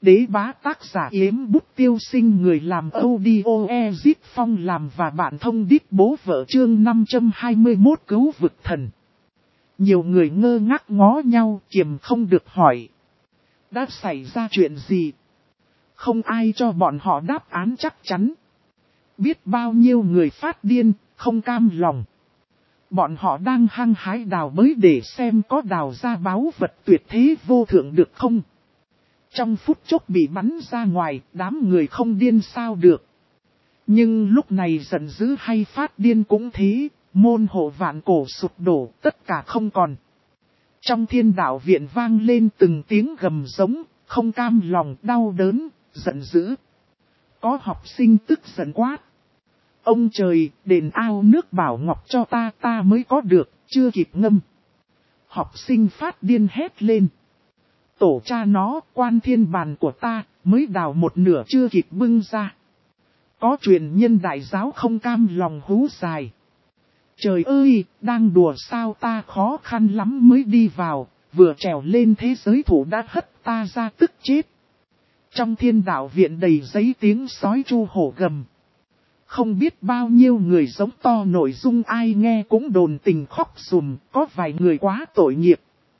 Đế bá tác giả Yếm Bút Tiêu Sinh, người làm audio Ezip Phong làm và bạn thông đít bố vợ, chương 521 cứu vực thần. Nhiều người ngơ ngác ngó nhau, kiềm không được hỏi. Đã xảy ra chuyện gì? Không ai cho bọn họ đáp án chắc chắn. Biết bao nhiêu người phát điên, không cam lòng. Bọn họ đang hăng hái đào bới để xem có đào ra báu vật tuyệt thế vô thượng được không. Trong phút chốc bị bắn ra ngoài, đám người không điên sao được. Nhưng lúc này giận dữ hay phát điên cũng thế, môn hộ vạn cổ sụp đổ, tất cả không còn. Trong thiên đạo viện vang lên từng tiếng gầm giống, không cam lòng, đau đớn, giận dữ. Có học sinh tức giận quát. Ông trời, đền ao nước bảo ngọc cho ta mới có được, chưa kịp ngâm. Học sinh phát điên hét lên. Tổ cha nó, quan thiên bàn của ta, mới đào một nửa chưa kịp bưng ra. Có truyền nhân đại giáo không cam lòng hú dài. Trời ơi, đang đùa sao, ta khó khăn lắm mới đi vào, vừa trèo lên thế giới thủ đã hất ta ra tức chết. Trong thiên đạo viện đầy giấy tiếng sói chu hổ gầm. Không biết bao nhiêu người giống to, nội dung ai nghe cũng đồn tình khóc sùm, có vài người quá tội nghiệp.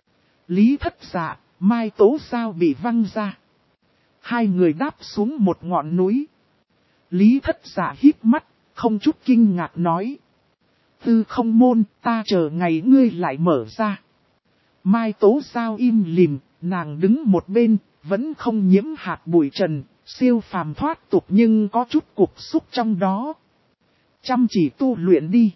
Lý Thất Dạ, Mai Tố Giao bị văng ra. Hai người đáp xuống một ngọn núi. Lý Thất Dạ híp mắt, không chút kinh ngạc nói. Tư không môn, ta chờ ngày ngươi lại mở ra. Mai Tố Giao im lìm, nàng đứng một bên, vẫn không nhiễm hạt bụi trần, siêu phàm thoát tục nhưng có chút cục xúc trong đó. Chăm chỉ tu luyện đi.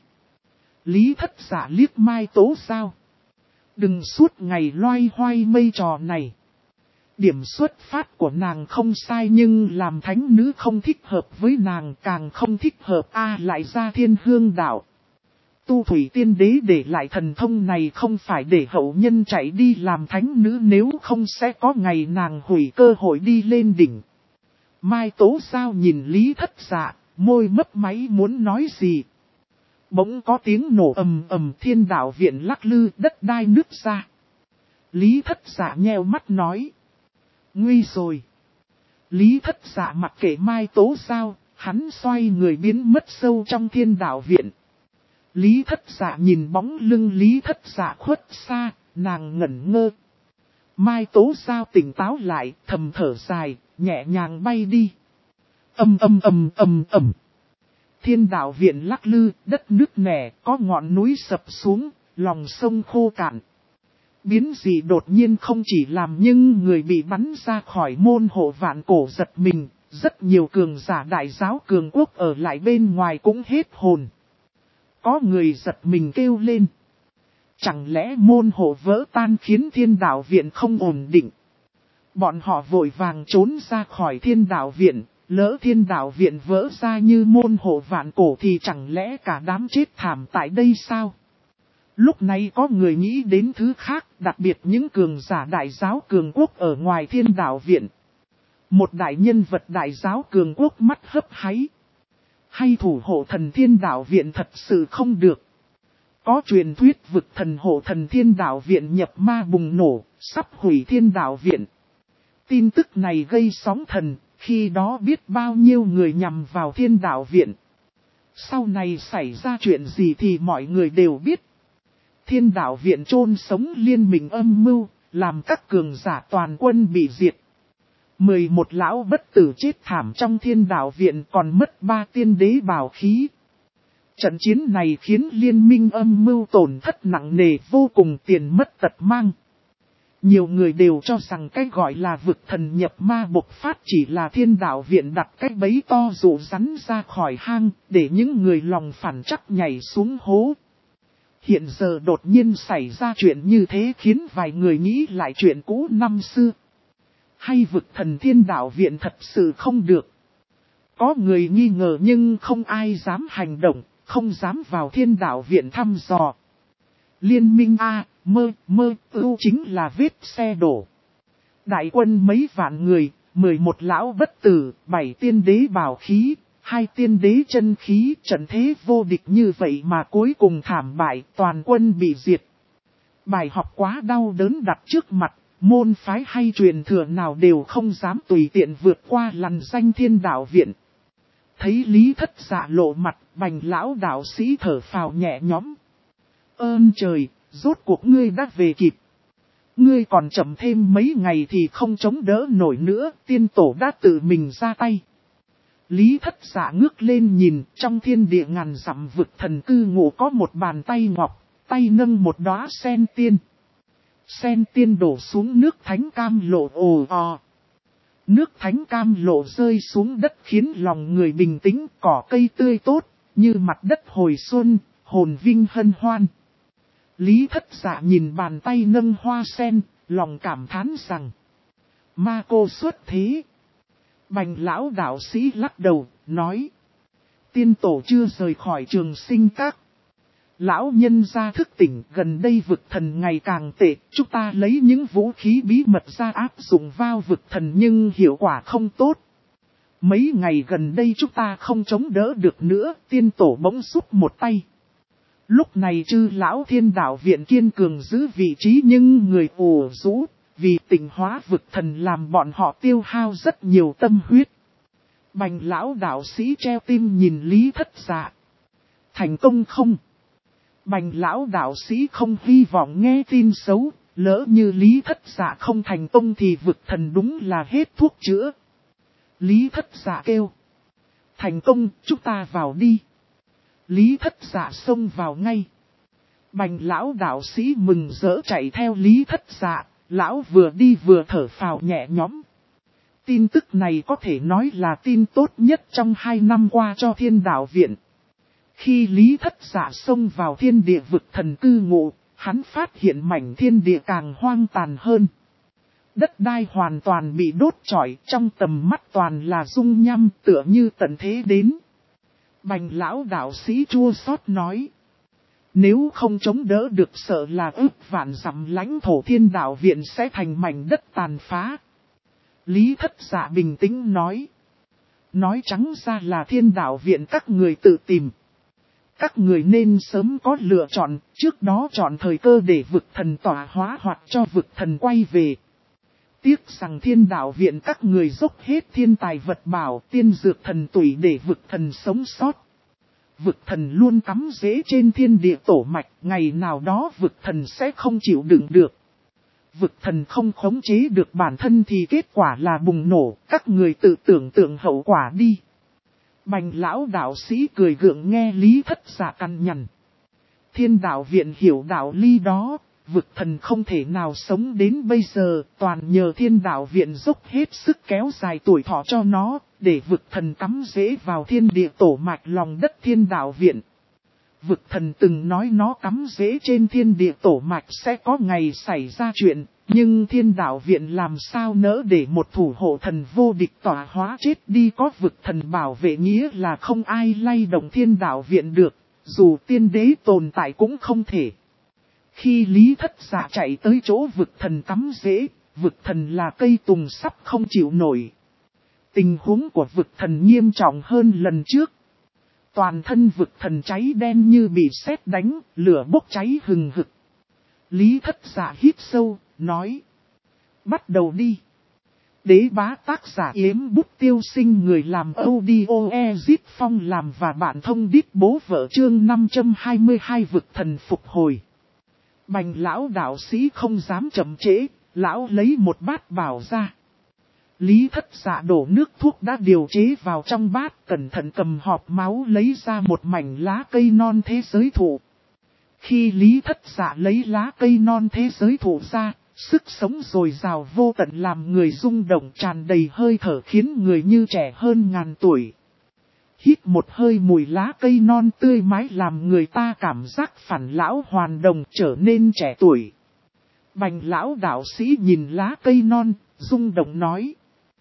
Lý Thất Dạ liếc Mai Tố Giao. Đừng suốt ngày loay hoay mây trò này. Điểm xuất phát của nàng không sai nhưng làm thánh nữ không thích hợp với nàng, càng không thích hợp lại ra Thiên Hương đạo. Tu Thủy Tiên Đế để lại thần thông này không phải để hậu nhân chạy đi làm thánh nữ, nếu không sẽ có ngày nàng hủy cơ hội đi lên đỉnh. Mai Tố Giao nhìn Lý Thất Dạ, môi mấp máy muốn nói gì. Bỗng có tiếng nổ ầm ầm, thiên đạo viện lắc lư, đất đai nứt ra. Lý Thất Dạ nheo mắt nói. Nguy rồi. Lý Thất Dạ mặc kệ Mai Tố Giao, hắn xoay người biến mất sâu trong thiên đạo viện. Lý Thất Dạ nhìn bóng lưng Lý Thất Dạ khuất xa, nàng ngẩn ngơ. Mai Tố Giao tỉnh táo lại, thầm thở dài, nhẹ nhàng bay đi. Ầm. Thiên đạo viện lắc lư, đất nứt nẻ, có ngọn núi sập xuống, lòng sông khô cạn. Biến dị đột nhiên không chỉ làm nhưng người bị bắn ra khỏi môn hộ vạn cổ giật mình, rất nhiều cường giả đại giáo cường quốc ở lại bên ngoài cũng hết hồn. Có người giật mình kêu lên. Chẳng lẽ môn hộ vỡ tan khiến thiên đạo viện không ổn định? Bọn họ vội vàng trốn ra khỏi thiên đạo viện, lỡ thiên đạo viện vỡ ra như môn hộ vạn cổ thì chẳng lẽ cả đám chết thảm tại đây sao? Lúc này có người nghĩ đến thứ khác, đặc biệt những cường giả đại giáo cường quốc ở ngoài thiên đạo viện. Một đại nhân vật đại giáo cường quốc mắt hấp háy. Hay thủ hộ thần thiên đạo viện thật sự không được. Có truyền thuyết vực thần hộ thần thiên đạo viện nhập ma bùng nổ, sắp hủy thiên đạo viện. Tin tức này gây sóng thần, khi đó biết bao nhiêu người nhằm vào thiên đạo viện. Sau này xảy ra chuyện gì thì mọi người đều biết. Thiên đạo viện chôn sống liên minh âm mưu, làm các cường giả toàn quân bị diệt. 11 lão bất tử chết thảm trong thiên đạo viện, còn mất 3 tiên đế bảo khí. Trận chiến này khiến liên minh âm mưu tổn thất nặng nề vô cùng, tiền mất tật mang. Nhiều người đều cho rằng cái gọi là vực thần nhập ma bộc phát chỉ là thiên đạo viện đặt cái bẫy to dụ rắn ra khỏi hang, để những người lòng phản chắc nhảy xuống hố. Hiện giờ đột nhiên xảy ra chuyện như thế khiến vài người nghĩ lại chuyện cũ năm xưa. Hay vực thần thiên đạo viện thật sự không được? Có người nghi ngờ nhưng không ai dám hành động, không dám vào thiên đạo viện thăm dò. Liên minh chính là vết xe đổ. Đại quân mấy vạn người, 11 lão bất tử, 7 tiên đế bảo khí, 2 tiên đế chân khí, trận thế vô địch như vậy mà cuối cùng thảm bại, toàn quân bị diệt. Bài học quá đau đớn đặt trước mặt, Môn phái hay truyền thừa nào đều không dám tùy tiện vượt qua lằn danh Thiên Đạo Viện. Thấy Lý Thất Dạ lộ mặt, Bành lão đạo sĩ thở phào nhẹ nhõm. Ơn trời, rốt cuộc ngươi đã về kịp. Ngươi còn chậm thêm mấy ngày thì không chống đỡ nổi nữa, tiên tổ đã tự mình ra tay. Lý Thất Dạ ngước lên nhìn, trong thiên địa ngàn dặm vực thần cư ngụ có một bàn tay ngọc, tay nâng một đóa sen tiên. Sen tiên đổ xuống nước thánh cam lộ ồ ò. Nước thánh cam lộ rơi xuống đất khiến lòng người bình tĩnh, cỏ cây tươi tốt, như mặt đất hồi xuân, hồn vinh hân hoan. Lý Thất Dạ nhìn bàn tay nâng hoa sen, lòng cảm thán rằng: ma cô xuất thế. Bành lão đạo sĩ lắc đầu, nói: tiên tổ chưa rời khỏi Trường Sinh Các. Lão nhân gia thức tỉnh, gần đây vực thần ngày càng tệ, chúng ta lấy những vũ khí bí mật ra áp dụng vào vực thần nhưng hiệu quả không tốt. Mấy ngày gần đây chúng ta không chống đỡ được nữa, tiên tổ bỗng giúp một tay. Lúc này chư lão Thiên Đạo Viện kiên cường giữ vị trí nhưng người ủ rũ, vì tỉnh hóa vực thần làm bọn họ tiêu hao rất nhiều tâm huyết. Bành lão đạo sĩ treo tim nhìn Lý Thất Dạ. Thành công không? Bành lão đạo sĩ không hy vọng nghe tin xấu, lỡ như Lý Thất Dạ không thành công thì vực thần đúng là hết thuốc chữa. Lý Thất Dạ kêu: thành công, chúng ta vào đi. Lý Thất Dạ xông vào ngay. Bành lão đạo sĩ mừng rỡ chạy theo Lý Thất Dạ, lão vừa đi vừa thở phào nhẹ nhõm. Tin tức này có thể nói là tin tốt nhất trong 2 năm qua cho Thiên Đạo Viện. Khi Lý Thất Dạ xông vào thiên địa vực thần cư ngụ, hắn phát hiện mảnh thiên địa càng hoang tàn hơn. Đất đai hoàn toàn bị đốt trọi, trong tầm mắt toàn là dung nham tựa như tận thế đến. Bành lão đạo sĩ chua xót nói: nếu không chống đỡ được sợ là ước vạn dặm lãnh thổ Thiên Đạo Viện sẽ thành mảnh đất tàn phá. Lý Thất Dạ bình tĩnh nói: nói trắng ra là Thiên Đạo Viện các người tự tìm. Các người nên sớm có lựa chọn, trước đó chọn thời cơ để vực thần tỏa hóa hoặc cho vực thần quay về. Tiếc rằng Thiên Đạo Viện các người dốc hết thiên tài vật bảo, tiên dược thần tủy để vực thần sống sót. Vực thần luôn cắm rễ trên thiên địa tổ mạch, ngày nào đó vực thần sẽ không chịu đựng được. Vực thần không khống chế được bản thân thì kết quả là bùng nổ, các người tự tưởng tượng hậu quả đi. Bành lão đạo sĩ cười gượng nghe Lý Thất Dạ căn nhằn. Thiên Đạo Viện hiểu đạo lý đó, vực thần không thể nào sống đến bây giờ, toàn nhờ Thiên Đạo Viện dốc hết sức kéo dài tuổi thọ cho nó, để vực thần cắm rễ vào thiên địa tổ mạch lòng đất Thiên Đạo Viện. Vực thần từng nói nó cắm rễ trên thiên địa tổ mạch sẽ có ngày xảy ra chuyện, nhưng Thiên Đạo Viện làm sao nỡ để một thủ hộ thần vô địch tỏa hóa chết đi, có vực thần bảo vệ nghĩa là không ai lay động Thiên Đạo Viện được, dù tiên đế tồn tại cũng không thể. Khi Lý Thất Dạ chạy tới chỗ vực thần cắm rễ, vực thần là cây tùng sắp không chịu nổi. Tình huống của vực thần nghiêm trọng hơn lần trước. Toàn thân vực thần cháy đen như bị sét đánh, lửa bốc cháy hừng hực. Lý Thất Dạ hít sâu, nói: bắt đầu đi. Đế bá tác giả Yếm Bút Tiêu Sinh, người làm audio Ezit Phong làm và bạn thông đít bố vợ chương 522 vực thần phục hồi. Bành lão đạo sĩ không dám chậm trễ, lão lấy một bát bảo ra. Lý Thất Dạ đổ nước thuốc đã điều chế vào trong bát, cẩn thận cầm hộp máu lấy ra một mảnh lá cây non thế giới thụ. Khi Lý Thất Dạ lấy lá cây non thế giới thụ ra, sức sống dồi dào vô tận làm người rung động, tràn đầy hơi thở khiến người như trẻ hơn ngàn tuổi. Hít một hơi mùi lá cây non tươi mái làm người ta cảm giác phản lão hoàn đồng, trở nên trẻ tuổi. Bành lão đạo sĩ nhìn lá cây non, rung động nói: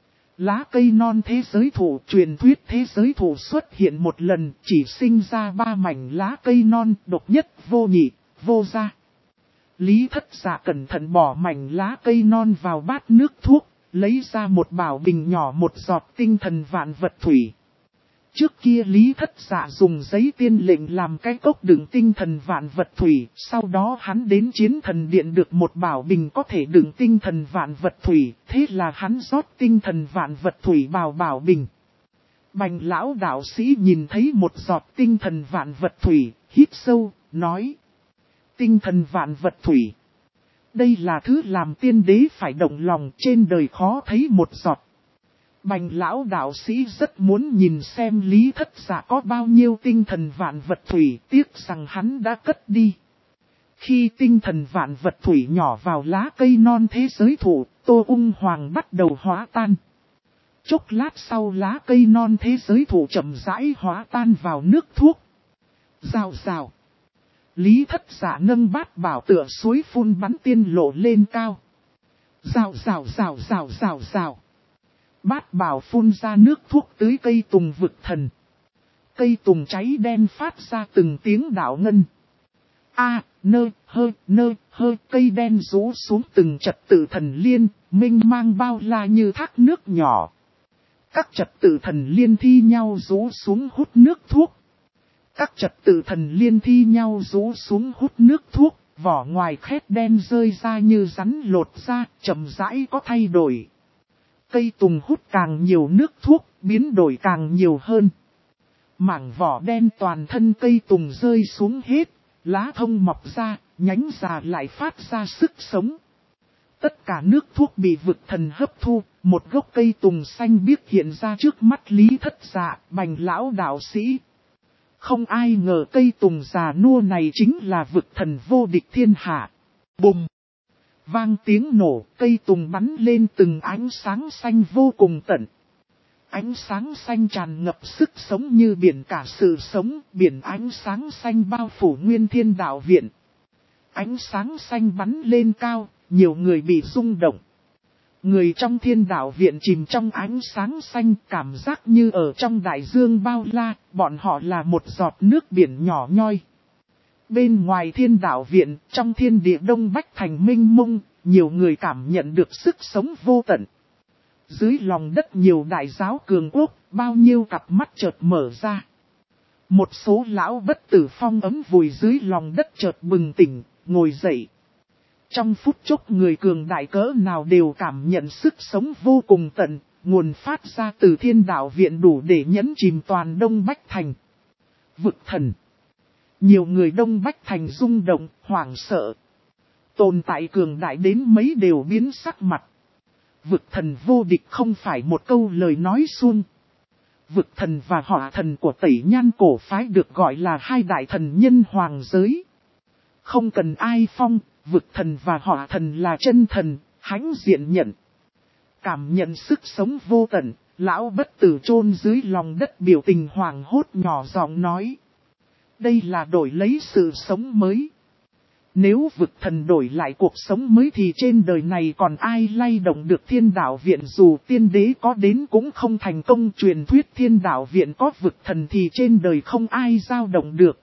lá cây non thế giới thụ, truyền thuyết thế giới thụ xuất hiện một lần, chỉ sinh ra 3 mảnh lá cây non, độc nhất vô nhị, vô gia. Lý Thất Dạ cẩn thận bỏ mảnh lá cây non vào bát nước thuốc, lấy ra một bảo bình nhỏ, một giọt tinh thần vạn vật thủy. Trước kia Lý Thất Dạ dùng giấy tiên lệnh làm cái cốc đựng tinh thần vạn vật thủy, sau đó hắn đến Chiến Thần Điện được một bảo bình có thể đựng tinh thần vạn vật thủy, thế là hắn rót tinh thần vạn vật thủy vào bảo bình. Bành lão đạo sĩ nhìn thấy một giọt tinh thần vạn vật thủy, hít sâu, nói: tinh thần vạn vật thủy. Đây là thứ làm tiên đế phải động lòng, trên đời khó thấy một giọt. Bành lão đạo sĩ rất muốn nhìn xem Lý Thất Dạ có bao nhiêu tinh thần vạn vật thủy, tiếc rằng hắn đã cất đi. Khi tinh thần vạn vật thủy nhỏ vào lá cây non thế giới thụ, Tô Ung Hoàng bắt đầu hóa tan. Chốc lát sau lá cây non thế giới thụ chậm rãi hóa tan vào nước thuốc. Rào rào. Lý Thất Dạ nâng bát bảo tựa suối phun bắn tiên lộ lên cao. Rào rào rào rào rào rào. Bát bảo phun ra nước thuốc tưới cây tùng vực thần. Cây tùng cháy đen phát ra từng tiếng đạo ngân. Nơ hơ, cây đen rũ xuống từng trật tự thần liên, mênh mang bao la như thác nước nhỏ. Các trật tự thần liên thi nhau rũ xuống hút nước thuốc. Các trật tự thần liên thi nhau rũ xuống hút nước thuốc, vỏ ngoài khét đen rơi ra như rắn lột ra, chậm rãi có thay đổi. Cây tùng hút càng nhiều nước thuốc, biến đổi càng nhiều hơn. Mảng vỏ đen toàn thân cây tùng rơi xuống hết, lá thông mọc ra, nhánh già lại phát ra sức sống. Tất cả nước thuốc bị vực thần hấp thu, một gốc cây tùng xanh biếc hiện ra trước mắt Lý Thất Dạ, Bành lão đạo sĩ. Không ai ngờ cây tùng già nua này chính là vực thần vô địch thiên hạ. Bùng! Vang tiếng nổ, cây tùng bắn lên từng ánh sáng xanh vô cùng tận. Ánh sáng xanh tràn ngập sức sống như biển cả sự sống, biển ánh sáng xanh bao phủ nguyên thiên đạo viện. Ánh sáng xanh bắn lên cao, nhiều người bị rung động. Người trong thiên đạo viện chìm trong ánh sáng xanh, cảm giác như ở trong đại dương bao la, bọn họ là một giọt nước biển nhỏ nhoi. Bên ngoài thiên đạo viện, trong thiên địa Đông Bách Thành mênh mông, nhiều người cảm nhận được sức sống vô tận. Dưới lòng đất nhiều đại giáo cường quốc, bao nhiêu cặp mắt chợt mở ra. Một số lão bất tử phong ấm vùi dưới lòng đất chợt bừng tỉnh, ngồi dậy. Trong phút chốc người cường đại cỡ nào đều cảm nhận sức sống vô cùng tận, nguồn phát ra từ thiên đạo viện đủ để nhấn chìm toàn Đông Bách Thành. Vực thần. Nhiều người Đông Bách Thành rung động, hoảng sợ. Tồn tại cường đại đến mấy đều biến sắc mặt. Vực thần vô địch không phải một câu lời nói suông. Vực thần và hỏa thần của Tẩy Nhan cổ phái được gọi là hai đại thần nhân hoàng giới. Không cần ai phong, vực thần và hỏa thần là chân thần, hãnh diện nhận. Cảm nhận sức sống vô tận, lão bất tử chôn dưới lòng đất biểu tình hoàng hốt nhỏ giọng nói. Đây là đổi lấy sự sống mới. Nếu vực thần đổi lại cuộc sống mới thì trên đời này còn ai lay động được thiên đạo viện, dù tiên đế có đến cũng không thành công. Truyền thuyết thiên đạo viện có vực thần thì trên đời không ai dao động được.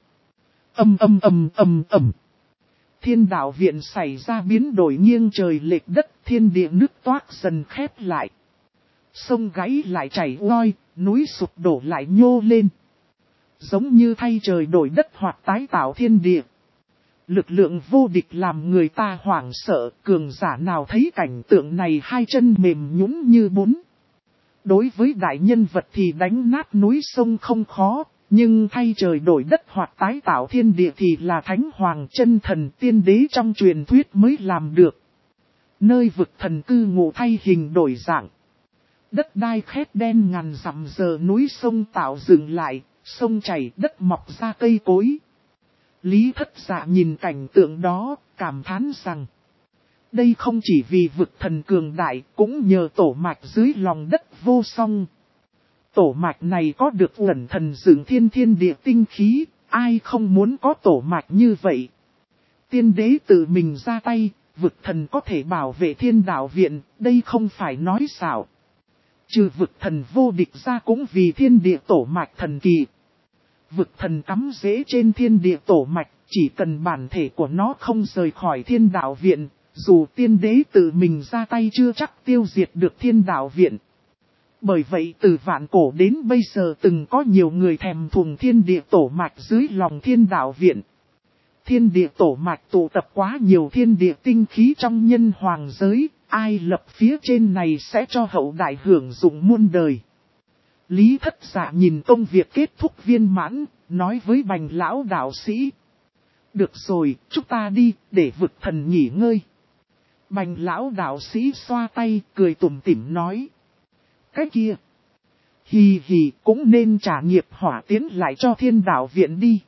Thiên đạo viện xảy ra biến đổi nghiêng trời lệch đất, thiên địa nước toát dần khép lại. Sông gáy lại chảy ngoi, núi sụp đổ lại nhô lên. Giống như thay trời đổi đất hoặc tái tạo thiên địa. Lực lượng vô địch làm người ta hoảng sợ, cường giả nào thấy cảnh tượng này hai chân mềm nhũn như bún. Đối với đại nhân vật thì đánh nát núi sông không khó, nhưng thay trời đổi đất hoặc tái tạo thiên địa thì là thánh hoàng chân thần tiên đế trong truyền thuyết mới làm được. Nơi vực thần cư ngụ thay hình đổi dạng. Đất đai khét đen ngàn dặm giờ núi sông tạo dựng lại, sông chảy đất mọc ra cây cối. Lý Thất Dạ nhìn cảnh tượng đó, cảm thán rằng đây không chỉ vì vực thần cường đại, cũng nhờ tổ mạch dưới lòng đất vô song. Tổ mạch này có được uẩn thần dựng thiên thiên địa tinh khí, ai không muốn có tổ mạch như vậy. Tiên đế tự mình ra tay, vực thần có thể bảo vệ thiên đạo viện, đây không phải nói xạo. Trừ vực thần vô địch ra cũng vì thiên địa tổ mạch thần kỳ. Vực thần cắm rễ trên thiên địa tổ mạch, chỉ cần bản thể của nó không rời khỏi thiên đạo viện, dù tiên đế tự mình ra tay chưa chắc tiêu diệt được thiên đạo viện. Bởi vậy từ vạn cổ đến bây giờ từng có nhiều người thèm thuồng thiên địa tổ mạch dưới lòng thiên đạo viện. Thiên địa tổ mạch tụ tập quá nhiều thiên địa tinh khí trong nhân hoàng giới, ai lập phía trên này sẽ cho hậu đại hưởng dụng muôn đời. Lý Thất Dạ nhìn công việc kết thúc viên mãn, nói với Bành lão đạo sĩ. Được rồi, chúng ta đi, để vực thần nghỉ ngơi. Bành lão đạo sĩ xoa tay, cười tủm tỉm nói. Cái kia, hì hì cũng nên trả nghiệp hỏa tiến lại cho thiên đạo viện đi.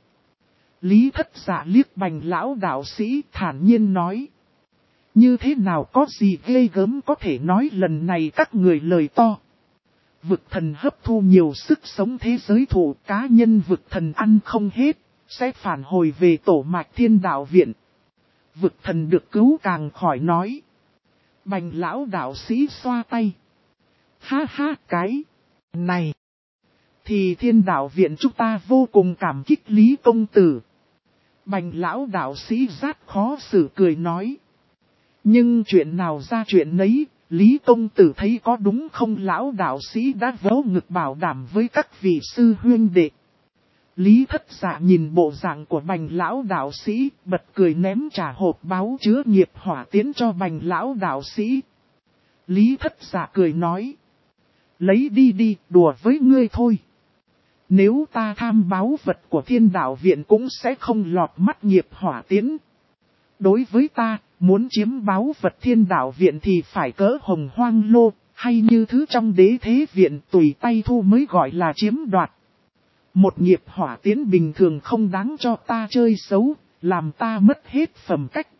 Lý Thất Dạ liếc Bành lão đạo sĩ thản nhiên nói. Như thế nào có gì ghê gớm có thể nói lần này các người lời to. Vực thần hấp thu nhiều sức sống thế giới thủ, cá nhân vực thần ăn không hết, sẽ phản hồi về tổ mạch thiên đạo viện. Vực thần được cứu càng khỏi nói. Bành lão đạo sĩ xoa tay. Ha ha cái này. Thì thiên đạo viện chúng ta vô cùng cảm kích Lý công tử. Bành lão đạo sĩ rát khó xử cười nói. Nhưng chuyện nào ra chuyện nấy, Lý công tử thấy có đúng không? Lão đạo sĩ đã vỗ ngực bảo đảm với các vị sư huynh đệ. Lý Thất Dạ nhìn bộ dạng của Bành lão đạo sĩ, bật cười ném trà hộp báo chứa nghiệp hỏa tiến cho Bành lão đạo sĩ. Lý Thất Dạ cười nói. Lấy đi đi, đùa với ngươi thôi. Nếu ta tham báu vật của thiên đạo viện cũng sẽ không lọt mắt nghiệp hỏa tiến. Đối với ta, muốn chiếm báu vật thiên đạo viện thì phải cỡ hồng hoang lô, hay như thứ trong đế thế viện tùy tay thu mới gọi là chiếm đoạt. Một nghiệp hỏa tiến bình thường không đáng cho ta chơi xấu, làm ta mất hết phẩm cách.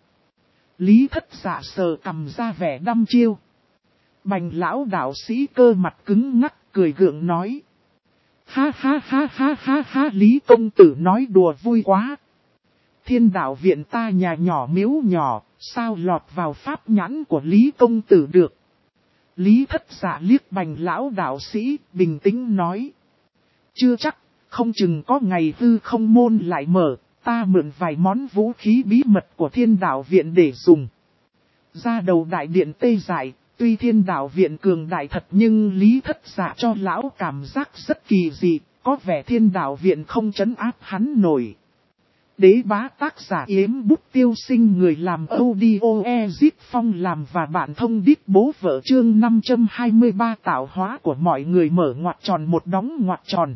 Lý Thất Dạ sờ cầm ra vẻ đăm chiêu. Bành lão đạo sĩ cơ mặt cứng ngắc cười gượng nói. Ha ha ha ha ha ha, Lý công tử nói đùa vui quá. Thiên đạo viện ta nhà nhỏ miếu nhỏ, sao lọt vào pháp nhãn của Lý công tử được. Lý Thất Dạ liếc Bành lão đạo sĩ, bình tĩnh nói. Chưa chắc, không chừng có ngày hư không môn lại mở, ta mượn vài món vũ khí bí mật của thiên đạo viện để dùng. Ra đầu đại điện tê dại, tuy thiên đạo viện cường đại thật nhưng Lý Thất Dạ cho lão cảm giác rất kỳ dị, có vẻ thiên đạo viện không trấn áp hắn nổi. Đế bá tác giả Yếm Bút Tiêu Sinh, người làm audio Ezit Phong làm và bạn thông đít bố vợ chương 523 tạo hóa của mọi người mở ngoặc tròn một đóng ngoặc tròn.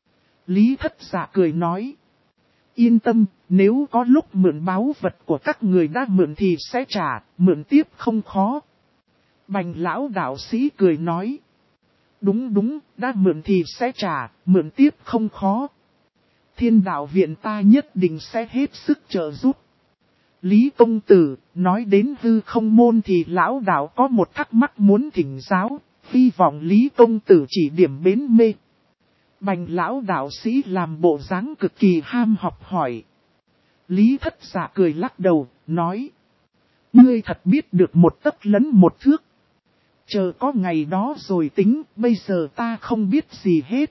Lý Thất Dạ cười nói. Yên tâm, nếu có lúc mượn báu vật của các người đã mượn thì sẽ trả, mượn tiếp không khó. Bành lão đạo sĩ cười nói. Đúng, đã mượn thì sẽ trả, mượn tiếp không khó. Thiên đạo viện ta nhất định sẽ hết sức trợ giúp. Lý công tử, nói đến hư không môn thì lão đạo có một thắc mắc muốn thỉnh giáo, hy vọng Lý công tử chỉ điểm bến mê. Bành lão đạo sĩ làm bộ dáng cực kỳ ham học hỏi. Lý Thất Dạ cười lắc đầu, nói. Ngươi thật biết được một tấc lẫn một thước. Chờ có ngày đó rồi tính, bây giờ ta không biết gì hết.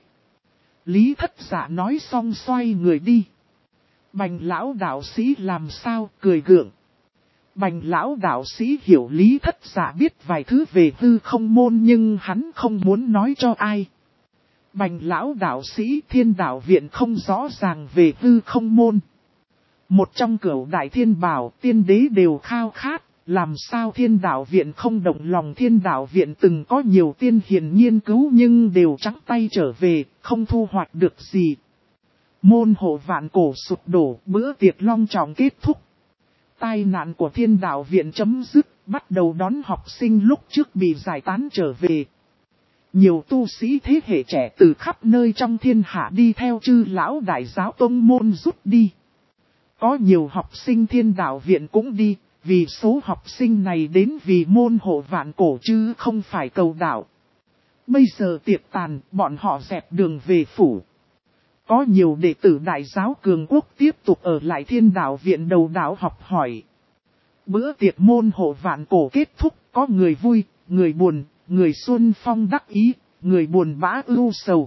Lý Thất Dạ nói xong xoay người đi. Bành lão đạo sĩ làm sao, cười gượng. Bành lão đạo sĩ hiểu Lý Thất Dạ biết vài thứ về hư không môn nhưng hắn không muốn nói cho ai. Bành lão đạo sĩ thiên đạo viện không rõ ràng về hư không môn. Một trong cửu đại thiên bảo tiên đế đều khao khát, làm sao thiên đạo viện không động lòng. Thiên đạo viện từng có nhiều tiên hiền nghiên cứu nhưng đều trắng tay trở về, không thu hoạch được gì. Môn hộ vạn cổ sụp đổ, bữa tiệc long trọng kết thúc. Tai nạn của thiên đạo viện chấm dứt, bắt đầu đón học sinh lúc trước bị giải tán trở về. Nhiều tu sĩ thế hệ trẻ từ khắp nơi trong thiên hạ đi theo chư lão đại giáo tông môn rút đi. Có nhiều học sinh thiên đạo viện cũng đi, vì số học sinh này đến vì môn hộ vạn cổ chứ không phải cầu đạo. Bây giờ tiệc tàn, bọn họ dẹp đường về phủ. Có nhiều đệ tử đại giáo cường quốc tiếp tục ở lại thiên đạo viện đầu đạo học hỏi. Bữa tiệc môn hộ vạn cổ kết thúc, có người vui, người buồn, người xuân phong đắc ý, người buồn bã ưu sầu.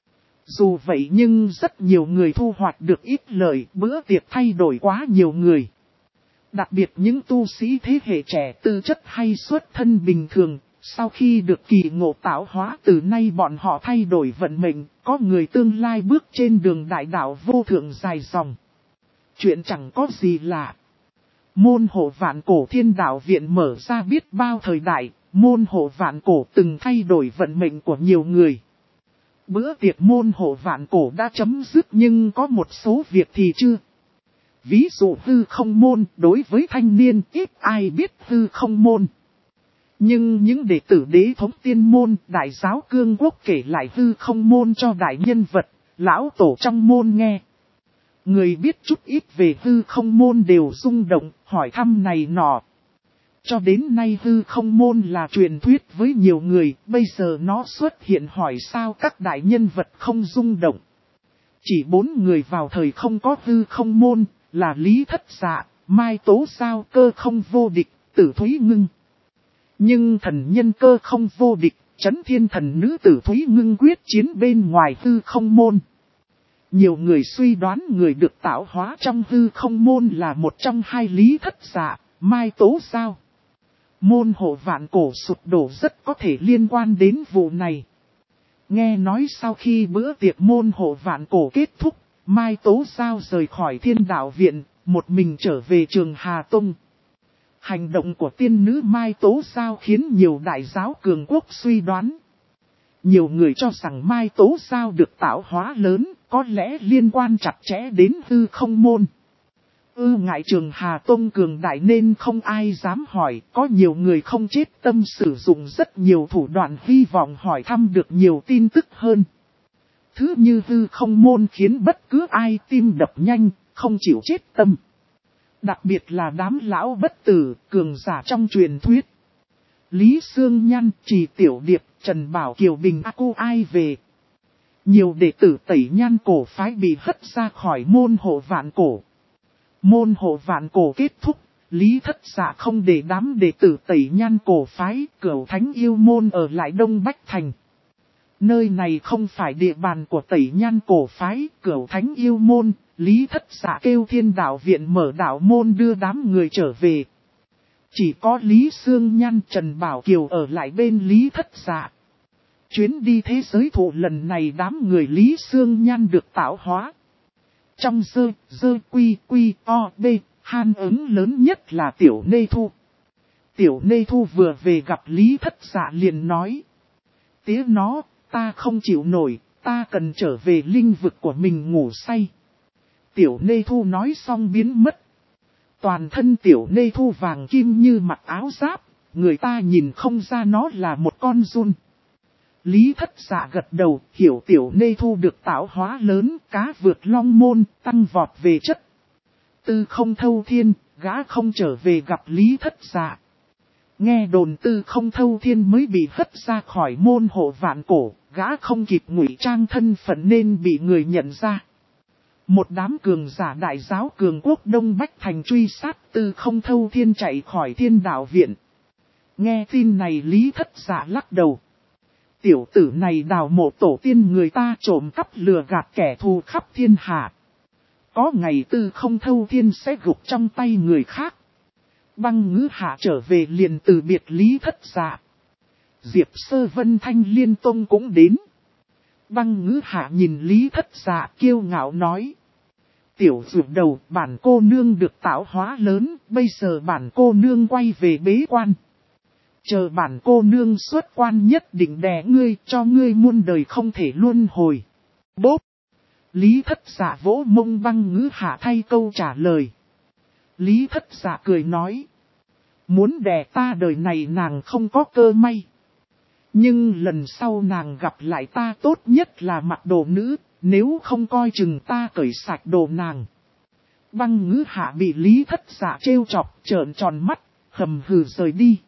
Dù vậy nhưng rất nhiều người thu hoạch được ít lợi, bữa tiệc thay đổi quá nhiều người. Đặc biệt những tu sĩ thế hệ trẻ tư chất hay xuất thân bình thường, Sau khi được kỳ ngộ tạo hóa, từ nay bọn họ thay đổi vận mệnh, có người tương lai bước trên đường đại đạo vô thượng dài dòng. Chuyện chẳng có gì lạ. Môn hộ vạn cổ thiên đạo viện mở ra biết bao thời đại, môn hộ vạn cổ từng thay đổi vận mệnh của nhiều người. Bữa tiệc môn hộ vạn cổ đã chấm dứt nhưng có một số việc thì chưa. Ví dụ hư không môn, đối với thanh niên ít ai biết hư không môn. Nhưng những đệ tử đế thống tiên môn, đại giáo cương quốc kể lại hư không môn cho đại nhân vật, lão tổ trong môn nghe. Người biết chút ít về hư không môn đều rung động, hỏi thăm này nọ. Cho đến nay hư không môn là truyền thuyết với nhiều người, bây giờ nó xuất hiện hỏi sao các đại nhân vật không rung động. Chỉ 4 người vào thời không có hư không môn, là Lý Thất Dạ, Mai Tố Sao, Cơ Không Vô Địch, Tử Thúy Ngưng. Nhưng thần nhân Cơ Không Vô Địch, Chấn Thiên Thần nữ Tử Thúy Ngưng quyết chiến bên ngoài hư không môn. Nhiều người suy đoán người được tạo hóa trong hư không môn là một trong 2 Lý Thất Dạ, Mai Tố Sao. Môn hộ vạn cổ sụp đổ rất có thể liên quan đến vụ này. Nghe nói sau khi bữa tiệc môn hộ vạn cổ kết thúc, Mai Tố Sao rời khỏi thiên đạo viện, một mình trở về Trường Hà Tông. Hành động của tiên nữ Mai Tố Sao khiến nhiều đại giáo cường quốc suy đoán. Nhiều người cho rằng Mai Tố Sao được tạo hóa lớn, có lẽ liên quan chặt chẽ đến hư không môn. Ngại Trường Hà Tông cường đại nên không ai dám hỏi, có nhiều người không chết tâm sử dụng rất nhiều thủ đoạn hy vọng hỏi thăm được nhiều tin tức hơn. Thứ như hư không môn khiến bất cứ ai tim đập nhanh, không chịu chết tâm. Đặc biệt là đám lão bất tử, cường giả trong truyền thuyết. Lý Sương Nhan, Trì Tiểu Điệp, Trần Bảo Kiều Bình cô ai về. Nhiều đệ tử Tẩy Nhan cổ phái bị hất ra khỏi môn hộ vạn cổ. Môn hộ vạn cổ kết thúc, Lý Thất Dạ không để đám đệ tử Tẩy Nhan cổ phái, Cửu Thánh Yêu Môn ở lại Đông Bách Thành. Nơi này không phải địa bàn của Tẩy Nhan cổ phái, Cửu Thánh Yêu Môn, Lý Thất Dạ kêu thiên đạo viện mở đạo môn đưa đám người trở về. Chỉ có Lý Sương Nhan, Trần Bảo Kiều ở lại bên Lý Thất Dạ. Chuyến đi thế giới thụ lần này đám người Lý Sương Nhan được tạo hóa. Trong dơ quy o b, han ứng lớn nhất là Tiểu Nê Thu. Tiểu Nê Thu vừa về gặp Lý Thất Dạ liền nói. Tía nó, ta không chịu nổi, ta cần trở về linh vực của mình ngủ say. Tiểu Nê Thu nói xong biến mất. Toàn thân Tiểu Nê Thu vàng kim như mặc áo giáp, người ta nhìn không ra nó là một con giun. Lý Thất Dạ gật đầu, hiểu Tiểu Nê Thu được tạo hóa lớn, cá vượt long môn, tăng vọt về chất. Tư Không Thâu Thiên, gã không trở về gặp Lý Thất Dạ. Nghe đồn Tư Không Thâu Thiên mới bị hất ra khỏi môn hộ vạn cổ, gã không kịp ngụy trang thân phận nên bị người nhận ra. Một đám cường giả đại giáo cường quốc Đông Bách Thành truy sát Tư Không Thâu Thiên chạy khỏi thiên đạo viện. Nghe tin này Lý Thất Dạ lắc đầu. Tiểu tử này đào mộ tổ tiên người ta trộm cắp lừa gạt kẻ thù khắp thiên hạ. Có ngày Tư Không Thâu Thiên sẽ gục trong tay người khác. Băng Ngữ Hạ trở về liền từ biệt Lý Thất Dạ. Diệp Sơ Vân Thanh Liên Tông cũng đến. Băng Ngữ Hạ nhìn Lý Thất Dạ kiêu ngạo nói. Tiểu dược đầu, bản cô nương được tạo hóa lớn, bây giờ bản cô nương quay về bế quan. Chờ bản cô nương xuất quan nhất định đè ngươi, cho ngươi muôn đời không thể luân hồi. Bốp! Lý Thất Dạ vỗ mông Băng Ngữ Hạ thay câu trả lời. Lý Thất Dạ cười nói. Muốn đè ta đời này nàng không có cơ may. Nhưng lần sau nàng gặp lại ta tốt nhất là mặc đồ nữ, nếu không coi chừng ta cởi sạch đồ nàng. Băng Ngữ Hạ bị Lý Thất Dạ trêu chọc, trợn tròn mắt, hầm hừ rời đi.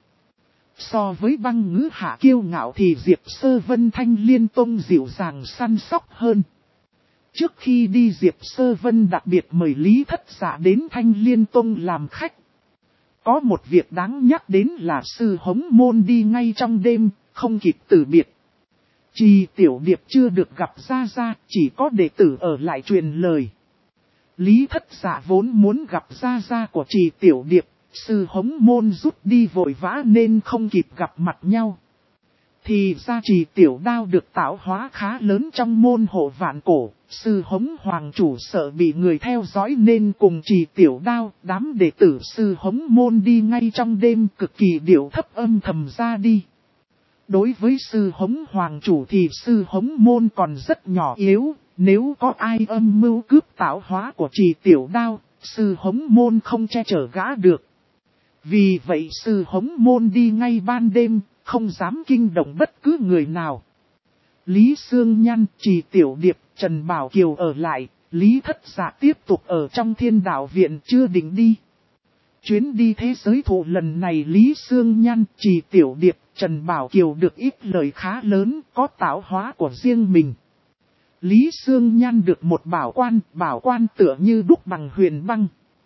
So với Băng Ngữ Hạ kiêu ngạo thì Diệp Sơ Vân Thanh Liên Tông dịu dàng săn sóc hơn. Trước khi đi Diệp Sơ Vân đặc biệt mời Lý Thất Dạ đến Thanh Liên Tông làm khách. Có một việc đáng nhắc đến là sư Hống Môn đi ngay trong đêm, không kịp từ biệt. Trì Tiểu Điệp chưa được gặp Gia, chỉ có đệ tử ở lại truyền lời. Lý Thất Dạ vốn muốn gặp Gia của Trì Tiểu Điệp, sư Hống Môn rút đi vội vã nên không kịp gặp mặt nhau. Thì ra Trì Tiểu Đao được tạo hóa khá lớn trong môn hộ vạn cổ, sư Hống Hoàng chủ sợ bị người theo dõi nên cùng Trì Tiểu Đao, đám đệ tử sư Hống môn đi ngay trong đêm cực kỳ điệu thấp âm thầm ra đi. Đối với sư Hống Hoàng chủ thì sư Hống môn còn rất nhỏ yếu, nếu có ai âm mưu cướp tạo hóa của Trì Tiểu Đao, sư Hống môn không che chở gã được. Vì vậy sư Hống môn đi ngay ban đêm, không dám kinh động bất cứ người nào. Lý Sương Nhan, Trì Tiểu Điệp, Trần Bảo Kiều ở lại, Lý Thất Dạ tiếp tục ở trong Thiên Đạo Viện chưa định đi. Chuyến đi thế giới thụ lần này Lý Sương Nhan, Trì Tiểu Điệp, Trần Bảo Kiều được ít lời khá lớn, có tạo hóa của riêng mình. Lý Sương Nhan được một bảo quan tựa như đúc bằng huyền băng.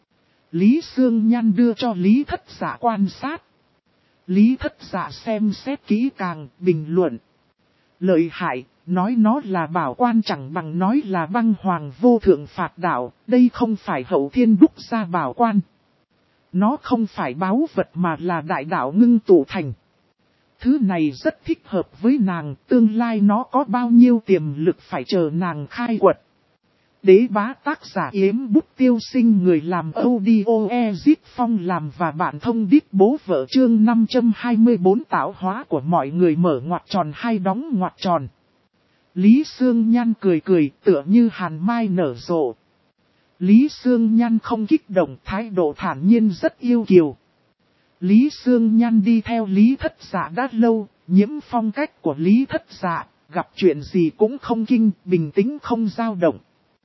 Lý Sương Nhan đưa cho Lý Thất Dạ quan sát. Lý Thất Dạ xem xét kỹ càng, bình luận. Lợi hại, nói nó là bảo quan chẳng bằng nói là băng hoàng vô thượng phạt đạo, đây không phải hậu thiên đúc ra bảo quan. Nó không phải báu vật mà là đại đạo ngưng tụ thành. Thứ này rất thích hợp với nàng, tương lai nó có bao nhiêu tiềm lực phải chờ nàng khai quật. Đế bá tác giả Yếm Bút Tiêu Sinh, người làm audio Ezit Phong làm và bạn thông đít bố vợ chương 524 tạo hóa của mọi người mở ngoặc tròn hay đóng ngoặc tròn. Lý Sương Nhan cười cười tựa như hàn mai nở rộ. Lý Sương Nhan không kích động, thái độ thản nhiên rất yêu kiều. Lý Sương Nhan đi theo Lý Thất Dạ đã lâu, nhiễm phong cách của Lý Thất Dạ, gặp chuyện gì cũng không kinh, bình tĩnh không dao động.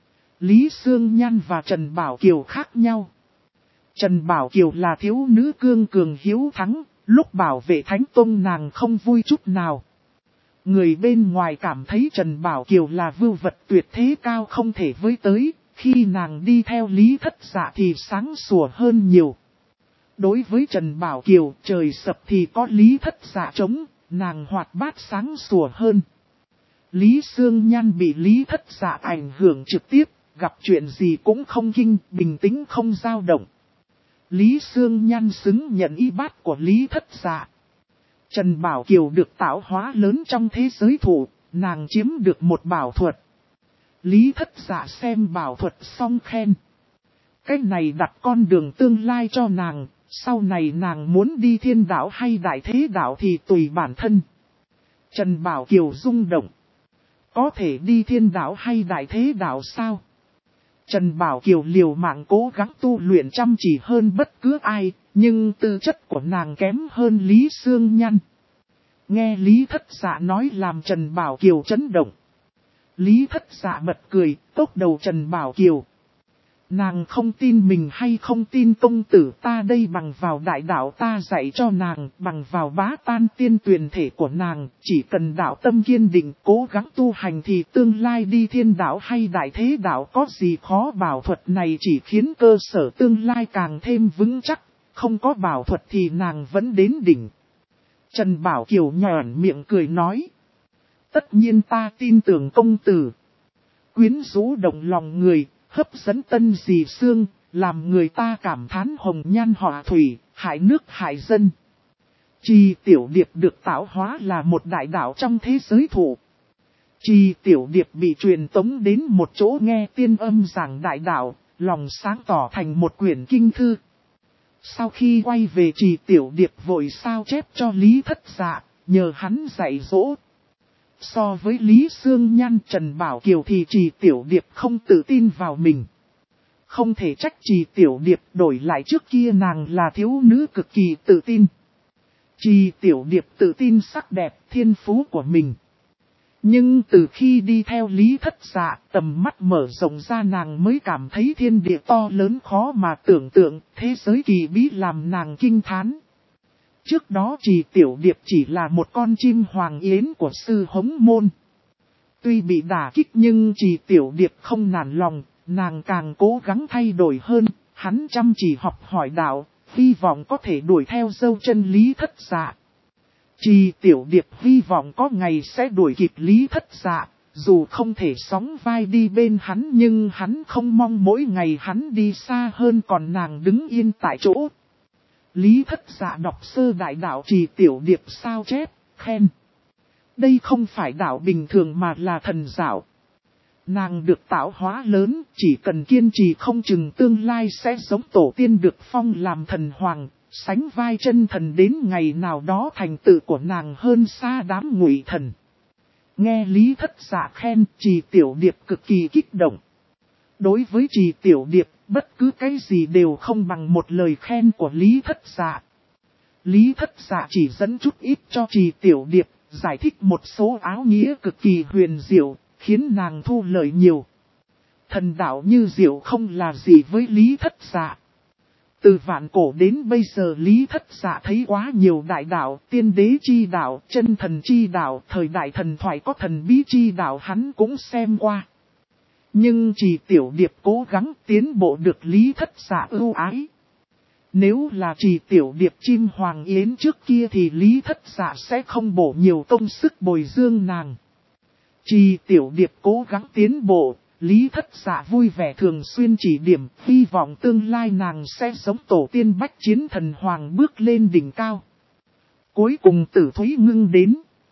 Lý Sương Nhan và Trần Bảo Kiều khác nhau. Trần Bảo Kiều là thiếu nữ cương cường hiếu thắng, lúc bảo vệ Thánh Tông nàng không vui chút nào. Người bên ngoài cảm thấy Trần Bảo Kiều là vưu vật tuyệt thế cao không thể với tới, khi nàng đi theo Lý Thất Dạ thì sáng sủa hơn nhiều. Đối với Trần Bảo Kiều, trời sập thì có Lý Thất Dạ chống, nàng hoạt bát sáng sủa hơn. Lý Sương Nhan bị Lý Thất Dạ ảnh hưởng trực tiếp, gặp chuyện gì cũng không kinh, bình tĩnh không dao động. Lý Sương Nhan xứng nhận y bát của Lý Thất Dạ. Trần Bảo Kiều được tạo hóa lớn trong thế giới thụ, nàng chiếm được một bảo thuật. Lý Thất Dạ xem bảo thuật xong khen. Cái này đặt con đường tương lai cho nàng, sau này nàng muốn đi thiên đạo hay đại thế đạo thì tùy bản thân. Trần Bảo Kiều rung động. Có thể đi thiên đạo hay đại thế đạo sao? Trần Bảo Kiều liều mạng cố gắng tu luyện chăm chỉ hơn bất cứ ai, nhưng tư chất của nàng kém hơn Lý Sương Nhan. Nghe Lý Thất Dạ nói làm Trần Bảo Kiều chấn động. Lý Thất Dạ bật cười, tốc đầu Trần Bảo Kiều. Nàng không tin mình hay không tin công tử ta đây, bằng vào đại đạo ta dạy cho nàng, bằng vào bá tan tiên tuyển thể của nàng, chỉ cần đạo tâm kiên định cố gắng tu hành thì tương lai đi thiên đạo hay đại thế đạo có gì khó. Bảo thuật này chỉ khiến cơ sở tương lai càng thêm vững chắc, không có bảo thuật thì nàng vẫn đến đỉnh. Trần Bảo Kiều nhởn miệng cười nói. Tất nhiên ta tin tưởng công tử. Quyến rũ động lòng người, hấp dẫn tân dì xương, làm người ta cảm thán hồng nhan họa thủy, hại nước hại dân. Trì Tiểu Điệp được tạo hóa là một đại đạo trong thế giới thụ. Trì Tiểu Điệp bị truyền tống đến một chỗ nghe tiên âm giảng đại đạo, lòng sáng tỏ thành một quyển kinh thư. Sau khi quay về Trì Tiểu Điệp vội sao chép cho Lý Thất Dạ, nhờ hắn dạy dỗ. So với Lý Sương Nhan, Trần Bảo Kiều thì Trì Tiểu Điệp không tự tin vào mình. Không thể trách Trì Tiểu Điệp, đổi lại trước kia nàng là thiếu nữ cực kỳ tự tin. Trì Tiểu Điệp tự tin sắc đẹp thiên phú của mình. Nhưng từ khi đi theo Lý Thất Dạ, tầm mắt mở rộng ra nàng mới cảm thấy thiên địa to lớn khó mà tưởng tượng, thế giới kỳ bí làm nàng kinh thán. Trước đó Trì Tiểu Điệp chỉ là một con chim hoàng yến của sư Hống Môn. Tuy bị đả kích nhưng Trì Tiểu Điệp không nản lòng, nàng càng cố gắng thay đổi hơn, hắn chăm chỉ học hỏi đạo, hy vọng có thể đuổi theo dâu chân Lý Thất Dạ. Trì Tiểu Điệp hy vọng có ngày sẽ đuổi kịp Lý Thất Dạ, dù không thể sóng vai đi bên hắn nhưng hắn không mong mỗi ngày hắn đi xa hơn còn nàng đứng yên tại chỗ. Lý Thất Dạ đọc sơ đại đạo Trì Tiểu Điệp sao chép, khen. Đây không phải đạo bình thường mà là thần đạo. Nàng được tạo hóa lớn, chỉ cần kiên trì không chừng tương lai sẽ giống tổ tiên được phong làm thần hoàng, sánh vai chân thần đến ngày nào đó thành tựu của nàng hơn xa đám ngụy thần. Nghe Lý Thất Dạ khen, Trì Tiểu Điệp cực kỳ kích động. Đối với Trì Tiểu Điệp, bất cứ cái gì đều không bằng một lời khen của Lý Thất Dạ. Lý Thất Dạ chỉ dẫn chút ít cho Trì Tiểu Điệp, giải thích một số áo nghĩa cực kỳ huyền diệu, khiến nàng thu lợi nhiều. Thần đạo như diệu không là gì với Lý Thất Dạ. Từ vạn cổ đến bây giờ Lý Thất Dạ thấy quá nhiều đại đạo, tiên đế chi đạo, chân thần chi đạo, thời đại thần thoại có thần bí chi đạo hắn cũng xem qua. Nhưng Trì Tiểu Điệp cố gắng tiến bộ được Lý Thất Dạ ưu ái. Nếu là Trì Tiểu Điệp chim hoàng yến trước kia thì Lý Thất Dạ sẽ không bổ nhiều công sức bồi dưỡng nàng. Trì Tiểu Điệp cố gắng tiến bộ, Lý Thất Dạ vui vẻ thường xuyên chỉ điểm, hy vọng tương lai nàng sẽ giống tổ tiên bách chiến thần hoàng bước lên đỉnh cao. Cuối cùng Tử Thúy Ngưng đến.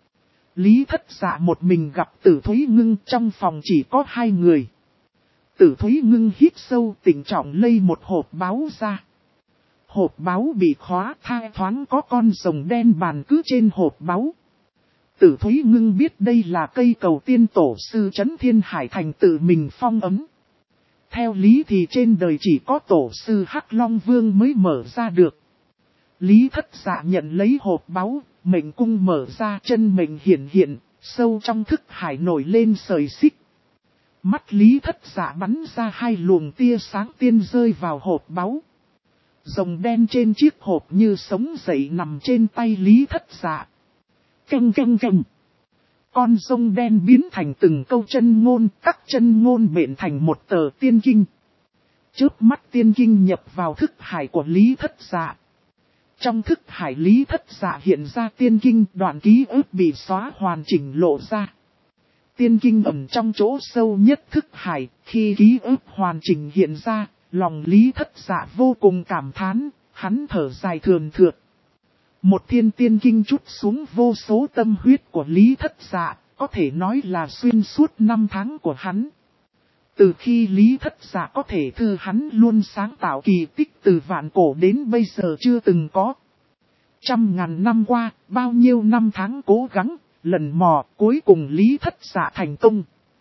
Lý Thất Dạ một mình gặp Tử Thúy Ngưng, trong phòng chỉ có 2 người. Tử Thúy Ngưng hít sâu tỉnh trọng lây một hộp báu ra. Hộp báu bị khóa, thai thoáng có con rồng đen bàn cứ trên hộp báu. Tử Thúy Ngưng biết đây là cây cầu tiên tổ sư Trấn Thiên Hải Thành tự mình phong ấm. Theo lý thì trên đời chỉ có tổ sư Hắc Long Vương mới mở ra được. Lý Thất Dạ nhận lấy hộp báu, mệnh cung mở ra, chân mệnh hiển hiện, sâu trong thức hải nổi lên sợi xích. Mắt Lý Thất Dạ bắn ra 2 luồng tia sáng tiên rơi vào hộp báu. Rồng đen trên chiếc hộp như sống dậy nằm trên tay Lý Thất Dạ. Canh canh canh. Con rồng đen biến thành từng câu chân ngôn, các chân ngôn bện thành một tờ tiên kinh. Chớp mắt tiên kinh nhập vào thức hải của Lý Thất Dạ. Trong thức hải Lý Thất Dạ hiện ra tiên kinh, đoạn ký ức bị xóa hoàn chỉnh lộ ra. Tiên kinh ẩn trong chỗ sâu nhất thức hải, khi ký ức hoàn chỉnh hiện ra, lòng Lý Thất Dạ vô cùng cảm thán, hắn thở dài thườn thượt. Một thiên tiên kinh trút xuống vô số tâm huyết của Lý Thất Dạ, có thể nói là xuyên suốt 5 tháng của hắn. Từ khi Lý Thất Dạ có thể thư hắn luôn sáng tạo kỳ tích từ vạn cổ đến bây giờ chưa từng có. 100.000 năm qua, bao nhiêu năm tháng cố gắng, lần mò, cuối cùng Lý Thất Dạ thành công.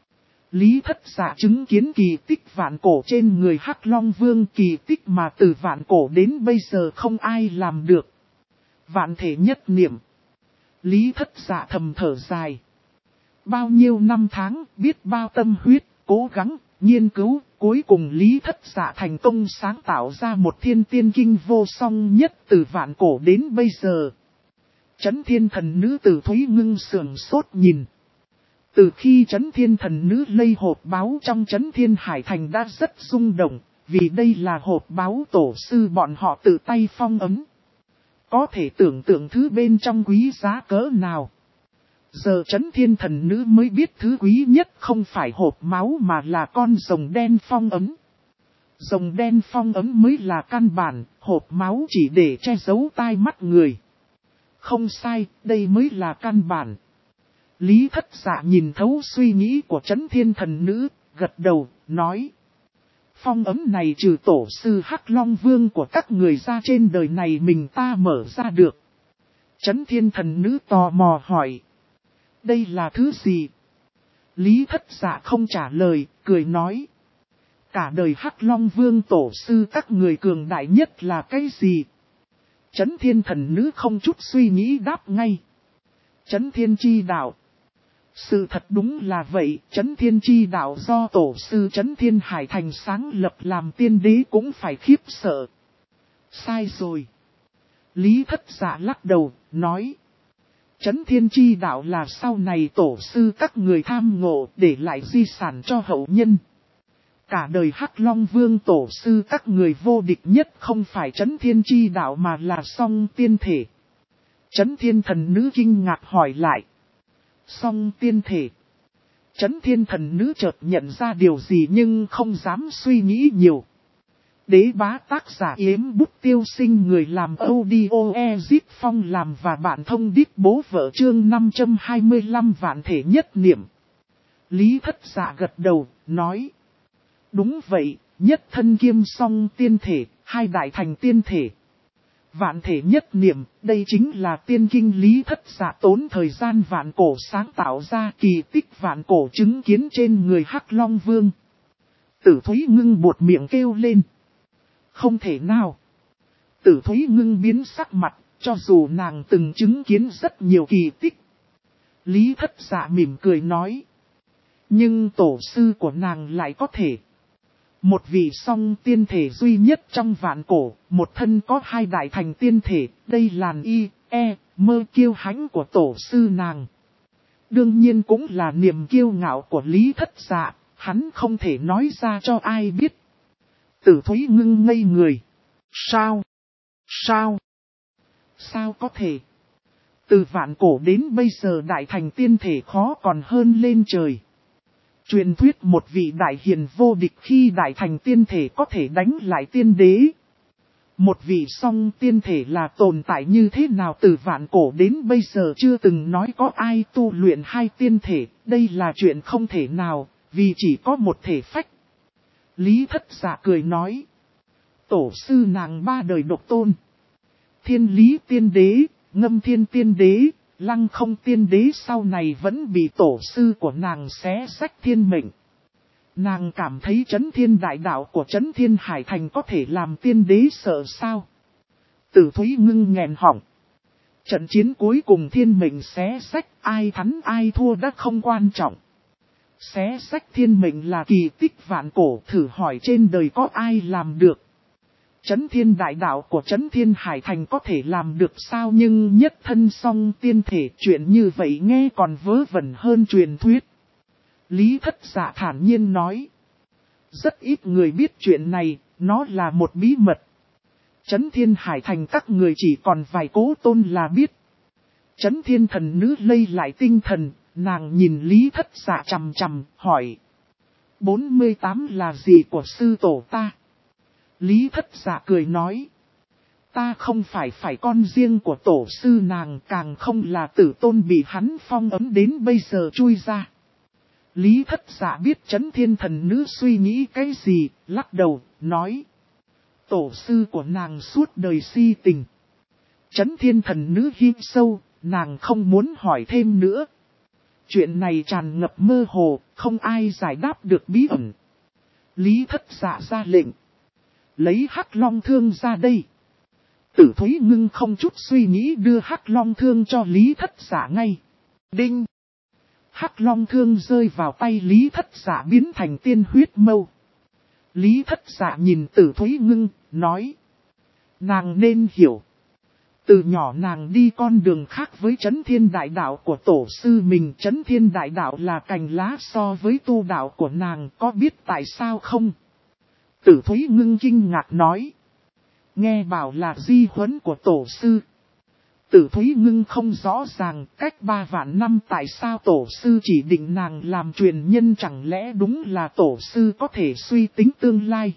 Lý Thất Dạ chứng kiến kỳ tích vạn cổ trên người Hắc Long Vương, kỳ tích mà từ vạn cổ đến bây giờ không ai làm được. Vạn thể nhất niệm. Lý Thất Dạ thầm thở dài. Bao nhiêu năm tháng, biết bao tâm huyết, cố gắng, nghiên cứu, cuối cùng Lý Thất Dạ thành công sáng tạo ra một thiên tiên kinh vô song nhất từ vạn cổ đến bây giờ. Trấn Thiên Thần Nữ Tử Thúy Ngưng sườn sốt nhìn. Từ khi Trấn Thiên Thần Nữ lây hộp báu trong Trấn Thiên Hải Thành đã rất rung động, vì đây là hộp báu tổ sư bọn họ tự tay phong ấm. Có thể tưởng tượng thứ bên trong quý giá cỡ nào. Giờ Trấn Thiên Thần Nữ mới biết thứ quý nhất không phải hộp máu mà là con rồng đen phong ấm. Rồng đen phong ấm mới là căn bản, hộp máu chỉ để che giấu tai mắt người. Không sai, đây mới là căn bản. Lý Thất Dạ nhìn thấu suy nghĩ của Trấn Thiên Thần Nữ, gật đầu, nói. Phong ấm này trừ tổ sư Hắc Long Vương của các người ra trên đời này mình ta mở ra được. Trấn Thiên Thần Nữ tò mò hỏi. Đây là thứ gì? Lý Thất Dạ không trả lời, cười nói. Cả đời Hắc Long Vương tổ sư các người cường đại nhất là cái gì? Trấn Thiên Thần Nữ không chút suy nghĩ đáp ngay. Trấn Thiên Chi Đạo. Sự thật đúng là vậy, Trấn Thiên Chi Đạo do tổ sư Trấn Thiên Hải Thành sáng lập làm tiên đế cũng phải khiếp sợ. Sai rồi. Lý Thất Dạ lắc đầu, nói. Trấn Thiên Chi Đạo là sau này tổ sư các người tham ngộ để lại di sản cho hậu nhân. Cả đời Hắc Long Vương tổ sư các người vô địch nhất không phải Trấn Thiên Chi Đạo mà là song tiên thể. Trấn Thiên Thần Nữ kinh ngạc hỏi lại. Song tiên thể. Trấn Thiên Thần Nữ chợt nhận ra điều gì nhưng không dám suy nghĩ nhiều. Đế bá tác giả Yếm Bút Tiêu Sinh, người làm audio Ezit Phong làm và bạn thông điệp bố vợ, chương 525 vạn thể nhất niệm. Lý Thất Dạ gật đầu, nói. Đúng vậy, nhất thân kiêm song tiên thể, hai đại thành tiên thể. Vạn thể nhất niệm, đây chính là tiên kinh. Lý Thất Dạ tốn thời gian vạn cổ sáng tạo ra kỳ tích vạn cổ chứng kiến trên người Hắc Long Vương. Tử Thúy Ngưng buột miệng kêu lên. Không thể nào. Tử Thúy Ngưng biến sắc mặt, cho dù nàng từng chứng kiến rất nhiều kỳ tích. Lý Thất Dạ mỉm cười nói. Nhưng tổ sư của nàng lại có thể. Một vị song tiên thể duy nhất trong vạn cổ, một thân có hai đại thành tiên thể, đây là mơ kiêu hãnh của tổ sư nàng. Đương nhiên cũng là niềm kiêu ngạo của Lý Thất Dạ, hắn không thể nói ra cho ai biết. Tử Thúy Ngưng ngây người. Sao? Sao có thể? Từ vạn cổ đến bây giờ đại thành tiên thể khó còn hơn lên trời. Truyền thuyết một vị đại hiền vô địch khi đại thành tiên thể có thể đánh lại tiên đế. Một vị song tiên thể là tồn tại như thế nào, từ vạn cổ đến bây giờ chưa từng nói có ai tu luyện hai tiên thể, đây là chuyện không thể nào, vì chỉ có một thể phách. Lý Thất Dạ cười nói. Tổ sư nàng ba đời độc tôn. Thiên Lý tiên đế, Ngâm Thiên tiên đế, Lăng Không tiên đế sau này vẫn bị tổ sư của nàng xé rách thiên mệnh. Nàng cảm thấy Chấn Thiên đại đạo của Chấn Thiên Hải Thành có thể làm tiên đế sợ sao? Tử Thúy Ngưng nghẹn họng. Trận chiến cuối cùng thiên mệnh xé rách, ai thắng ai thua đã không quan trọng. Xé rách thiên mệnh là kỳ tích vạn cổ, thử hỏi trên đời có ai làm được. Chấn Thiên đại đạo của Chấn Thiên Hải Thành có thể làm được sao, nhưng nhất thân song tiên thể, chuyện như vậy nghe còn vớ vẩn hơn truyền thuyết. Lý Thất Dạ thản nhiên nói. Rất ít người biết chuyện này, nó là một bí mật. Chấn Thiên Hải Thành các người chỉ còn vài cố tôn là biết. Chấn Thiên thần nữ lây lại tinh thần, nàng nhìn Lý Thất Dạ chằm chằm, hỏi. 48 là gì của sư tổ ta? Lý Thất Dạ cười nói. Ta không phải con riêng của tổ sư nàng, càng không là tử tôn bị hắn phong ấm đến bây giờ chui ra. Lý Thất Dạ biết Chấn Thiên thần nữ suy nghĩ cái gì, lắc đầu, nói. Tổ sư của nàng suốt đời si tình. Chấn Thiên thần nữ hít sâu, nàng không muốn hỏi thêm nữa. Chuyện này tràn ngập mơ hồ, không ai giải đáp được bí ẩn. Lý Thất Dạ ra lệnh. Lấy Hắc Long Thương ra đây. Tử Thúy Ngưng không chút suy nghĩ đưa Hắc Long Thương cho Lý Thất Dạ ngay. Đinh. Hắc Long Thương rơi vào tay Lý Thất Dạ biến thành tiên huyết mâu. Lý Thất Dạ nhìn Tử Thúy Ngưng, nói. Nàng nên hiểu. Từ nhỏ nàng đi con đường khác với Chấn Thiên đại đạo của tổ sư mình. Chấn Thiên đại đạo là cành lá so với tu đạo của nàng, có biết tại sao không? Tử Thúy Ngưng kinh ngạc nói. Nghe bảo là di huấn của tổ sư. Tử Thúy Ngưng không rõ ràng cách 3 vạn năm tại sao tổ sư chỉ định nàng làm truyền nhân, chẳng lẽ đúng là tổ sư có thể suy tính tương lai.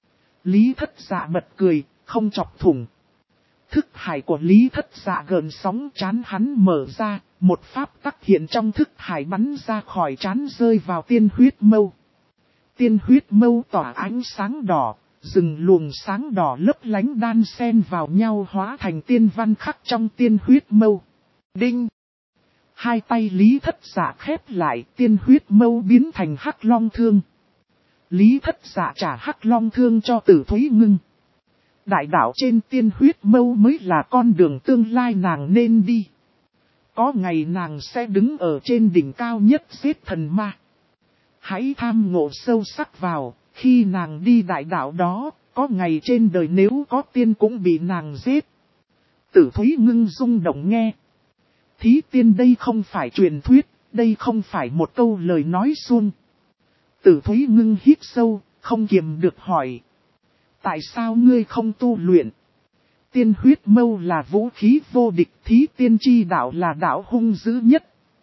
Lý Thất Dạ bật cười, không chọc thủng. Thức hải của Lý Thất Dạ gợn sóng, trán hắn mở ra, một pháp tắc hiện trong thức hải bắn ra khỏi trán rơi vào tiên huyết mâu. Tiên huyết mâu tỏa ánh sáng đỏ, rừng luồng sáng đỏ lấp lánh đan xen vào nhau hóa thành tiên văn khắc trong tiên huyết mâu. Đinh! Hai tay Lý Thất Dạ khép lại, tiên huyết mâu biến thành Hắc Long Thương. Lý Thất Dạ trả Hắc Long Thương cho Tử Thúy Ngưng. Đại đạo trên tiên huyết mâu mới là con đường tương lai nàng nên đi. Có ngày nàng sẽ đứng ở trên đỉnh cao nhất giết thần ma. Hãy tham ngộ sâu sắc vào, khi nàng đi đại đạo đó, có ngày trên đời nếu có tiên cũng bị nàng giết. Tử Thúy Ngưng rung động nghe. Thí tiên đây không phải truyền thuyết, đây không phải một câu lời nói suông. Tử Thúy Ngưng hít sâu, không kiềm được hỏi. Tại sao ngươi không tu luyện? Tiên huyết mâu là vũ khí vô địch, thí tiên chi đạo là đạo hung dữ nhất.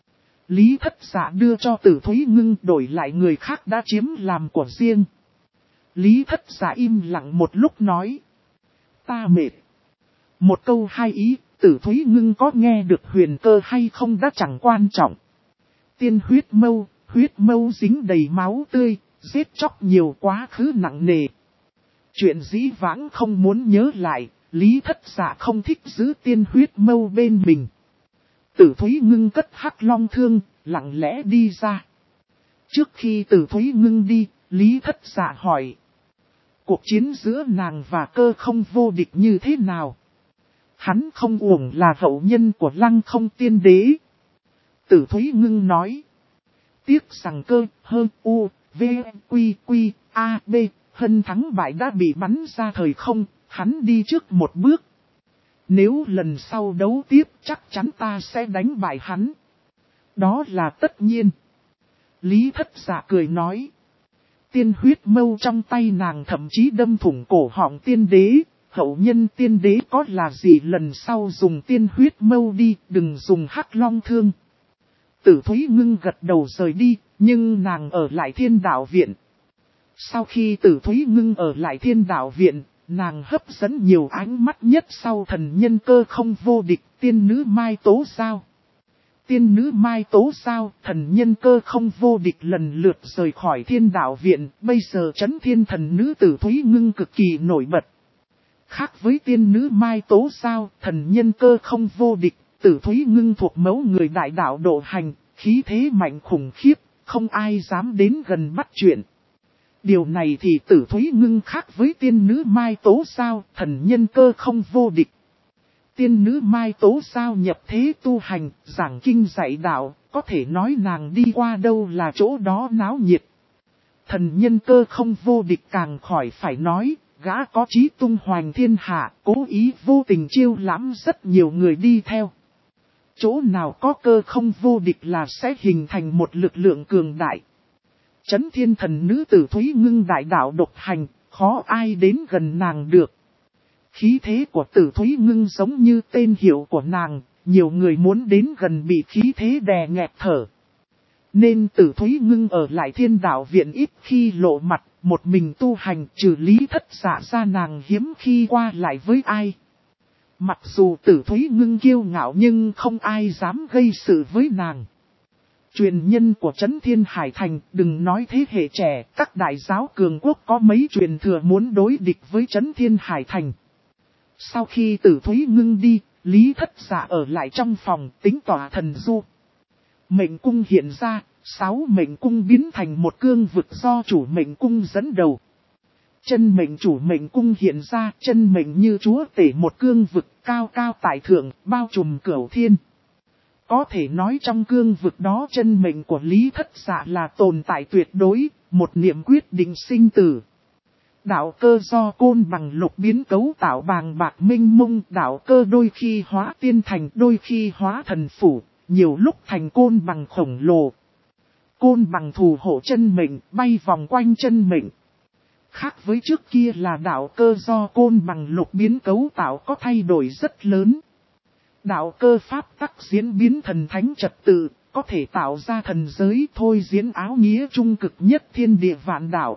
Lý Thất Dạ đưa cho Tử Thúy Ngưng, đổi lại người khác đã chiếm làm của riêng. Lý Thất Dạ im lặng một lúc nói. Ta mệt. Một câu hai ý, Tử Thúy Ngưng có nghe được huyền cơ hay không đã chẳng quan trọng. Tiên huyết mâu dính đầy máu tươi, giết chóc nhiều quá khứ nặng nề. Chuyện dĩ vãng không muốn nhớ lại, Lý Thất Dạ không thích giữ tiên huyết mâu bên mình. Tử Thúy Ngưng cất hắc long thương, lặng lẽ đi ra. Trước khi Tử Thúy Ngưng đi, Lý Thất Dạ hỏi. Cuộc chiến giữa nàng và Cơ Không vô địch như thế nào? Hắn không uổng là hậu nhân của Lăng Không Tiên Đế. Tử Thúy Ngưng nói. Tiếc rằng Cơ, Hơ, U, V, Quy, A, B, Hân thắng bại đã bị bắn ra thời không, hắn đi trước một bước. Nếu lần sau đấu tiếp chắc chắn ta sẽ đánh bại hắn. Đó là tất nhiên. Lý Thất Dạ cười nói. Tiên huyết mâu trong tay nàng thậm chí đâm thủng cổ họng tiên đế. Hậu nhân tiên đế có là gì lần sau dùng tiên huyết mâu đi, đừng dùng hắc long thương. Tử Thúy Ngưng gật đầu rời đi, nhưng nàng ở lại Thiên Đạo Viện. Sau khi Tử Thúy Ngưng ở lại Thiên Đạo Viện, nàng hấp dẫn nhiều ánh mắt nhất sau thần nhân Cơ Không vô địch, tiên nữ Mai Tố Giao. Tiên nữ Mai Tố Giao, thần nhân Cơ Không vô địch lần lượt rời khỏi Thiên Đạo Viện, bây giờ Chấn Thiên thần nữ Tử Thúy Ngưng cực kỳ nổi bật. Khác với tiên nữ Mai Tố Giao, thần nhân Cơ Không vô địch, Tử Thúy Ngưng thuộc mẫu người đại đạo độ hành, khí thế mạnh khủng khiếp, không ai dám đến gần bắt chuyện. Điều này thì Tử Thúy Ngưng khác với tiên nữ Mai Tố Giao, thần nhân Cơ Không vô địch. Tiên nữ Mai Tố Giao nhập thế tu hành, giảng kinh dạy đạo, có thể nói nàng đi qua đâu là chỗ đó náo nhiệt. Thần nhân Cơ Không vô địch càng khỏi phải nói, gã có chí tung hoành thiên hạ, cố ý vô tình chiêu lãm rất nhiều người đi theo. Chỗ nào có Cơ Không vô địch là sẽ hình thành một lực lượng cường đại. Chấn Thiên thần nữ Tử Thúy Ngưng đại đạo độc hành, khó ai đến gần nàng được. Khí thế của Tử Thúy Ngưng giống như tên hiệu của nàng, nhiều người muốn đến gần bị khí thế đè nghẹt thở. Nên Tử Thúy Ngưng ở lại Thiên Đạo Viện ít khi lộ mặt, một mình tu hành, trừ Lý Thất Dạ ra nàng hiếm khi qua lại với ai. Mặc dù Tử Thúy Ngưng kiêu ngạo nhưng không ai dám gây sự với nàng. Truyền nhân của Chấn Thiên Hải Thành, đừng nói thế hệ trẻ, các đại giáo cường quốc có mấy truyền thừa muốn đối địch với Chấn Thiên Hải Thành. Sau khi Tử Thúy Ngưng đi, Lý Thất Dạ ở lại trong phòng tính tỏa thần du. Mệnh cung hiện ra, 6 mệnh cung biến thành một cương vực do chủ mệnh cung dẫn đầu. Chân mệnh chủ mệnh cung hiện ra, chân mệnh như chúa tể một cương vực cao cao tại thượng, bao trùm cửu thiên. Có thể nói trong cương vực đó chân mệnh của Lý Thất Dạ là tồn tại tuyệt đối, một niệm quyết định sinh tử. Đạo cơ do côn bằng lục biến cấu tạo bàng bạc minh mông, đạo cơ đôi khi hóa tiên thành, đôi khi hóa thần phủ, nhiều lúc thành côn bằng khổng lồ. Côn bằng thủ hộ chân mệnh, bay vòng quanh chân mệnh. Khác với trước kia là đạo cơ do côn bằng lục biến cấu tạo có thay đổi rất lớn. Đạo cơ pháp tắc diễn biến thần thánh trật tự, có thể tạo ra thần giới thôi diễn áo nghĩa trung cực nhất thiên địa vạn đạo.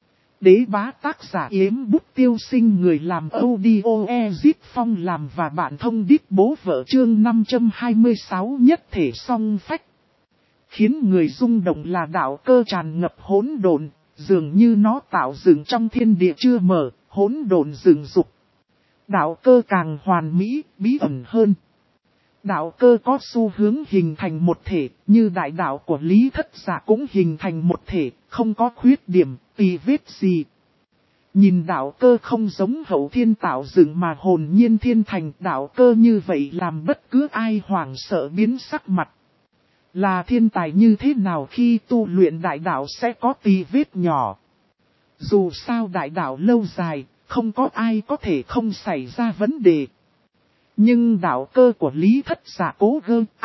Đế bá tác giả Yếm Bút Tiêu Sinh, người làm audio Ezit Phong làm và bạn thông đít bố vợ chương 526 nhất thể song phách. Khiến người rung động là đạo cơ tràn ngập hỗn độn, dường như nó tạo dựng trong thiên địa chưa mở, hỗn độn rừng dục. Đạo cơ càng hoàn mỹ, bí ẩn hơn. Đạo cơ có xu hướng hình thành một thể, như đại đạo của Lý Thất Dạ cũng hình thành một thể, không có khuyết điểm, tì vết gì. Nhìn đạo cơ không giống hậu thiên tạo dựng mà hồn nhiên thiên thành, đạo cơ như vậy làm bất cứ ai hoảng sợ biến sắc mặt. Là thiên tài như thế nào khi tu luyện đại đạo sẽ có tì vết nhỏ. Dù sao đại đạo lâu dài, không có ai có thể không xảy ra vấn đề. Nhưng đạo cơ của Lý Thất Dạ cố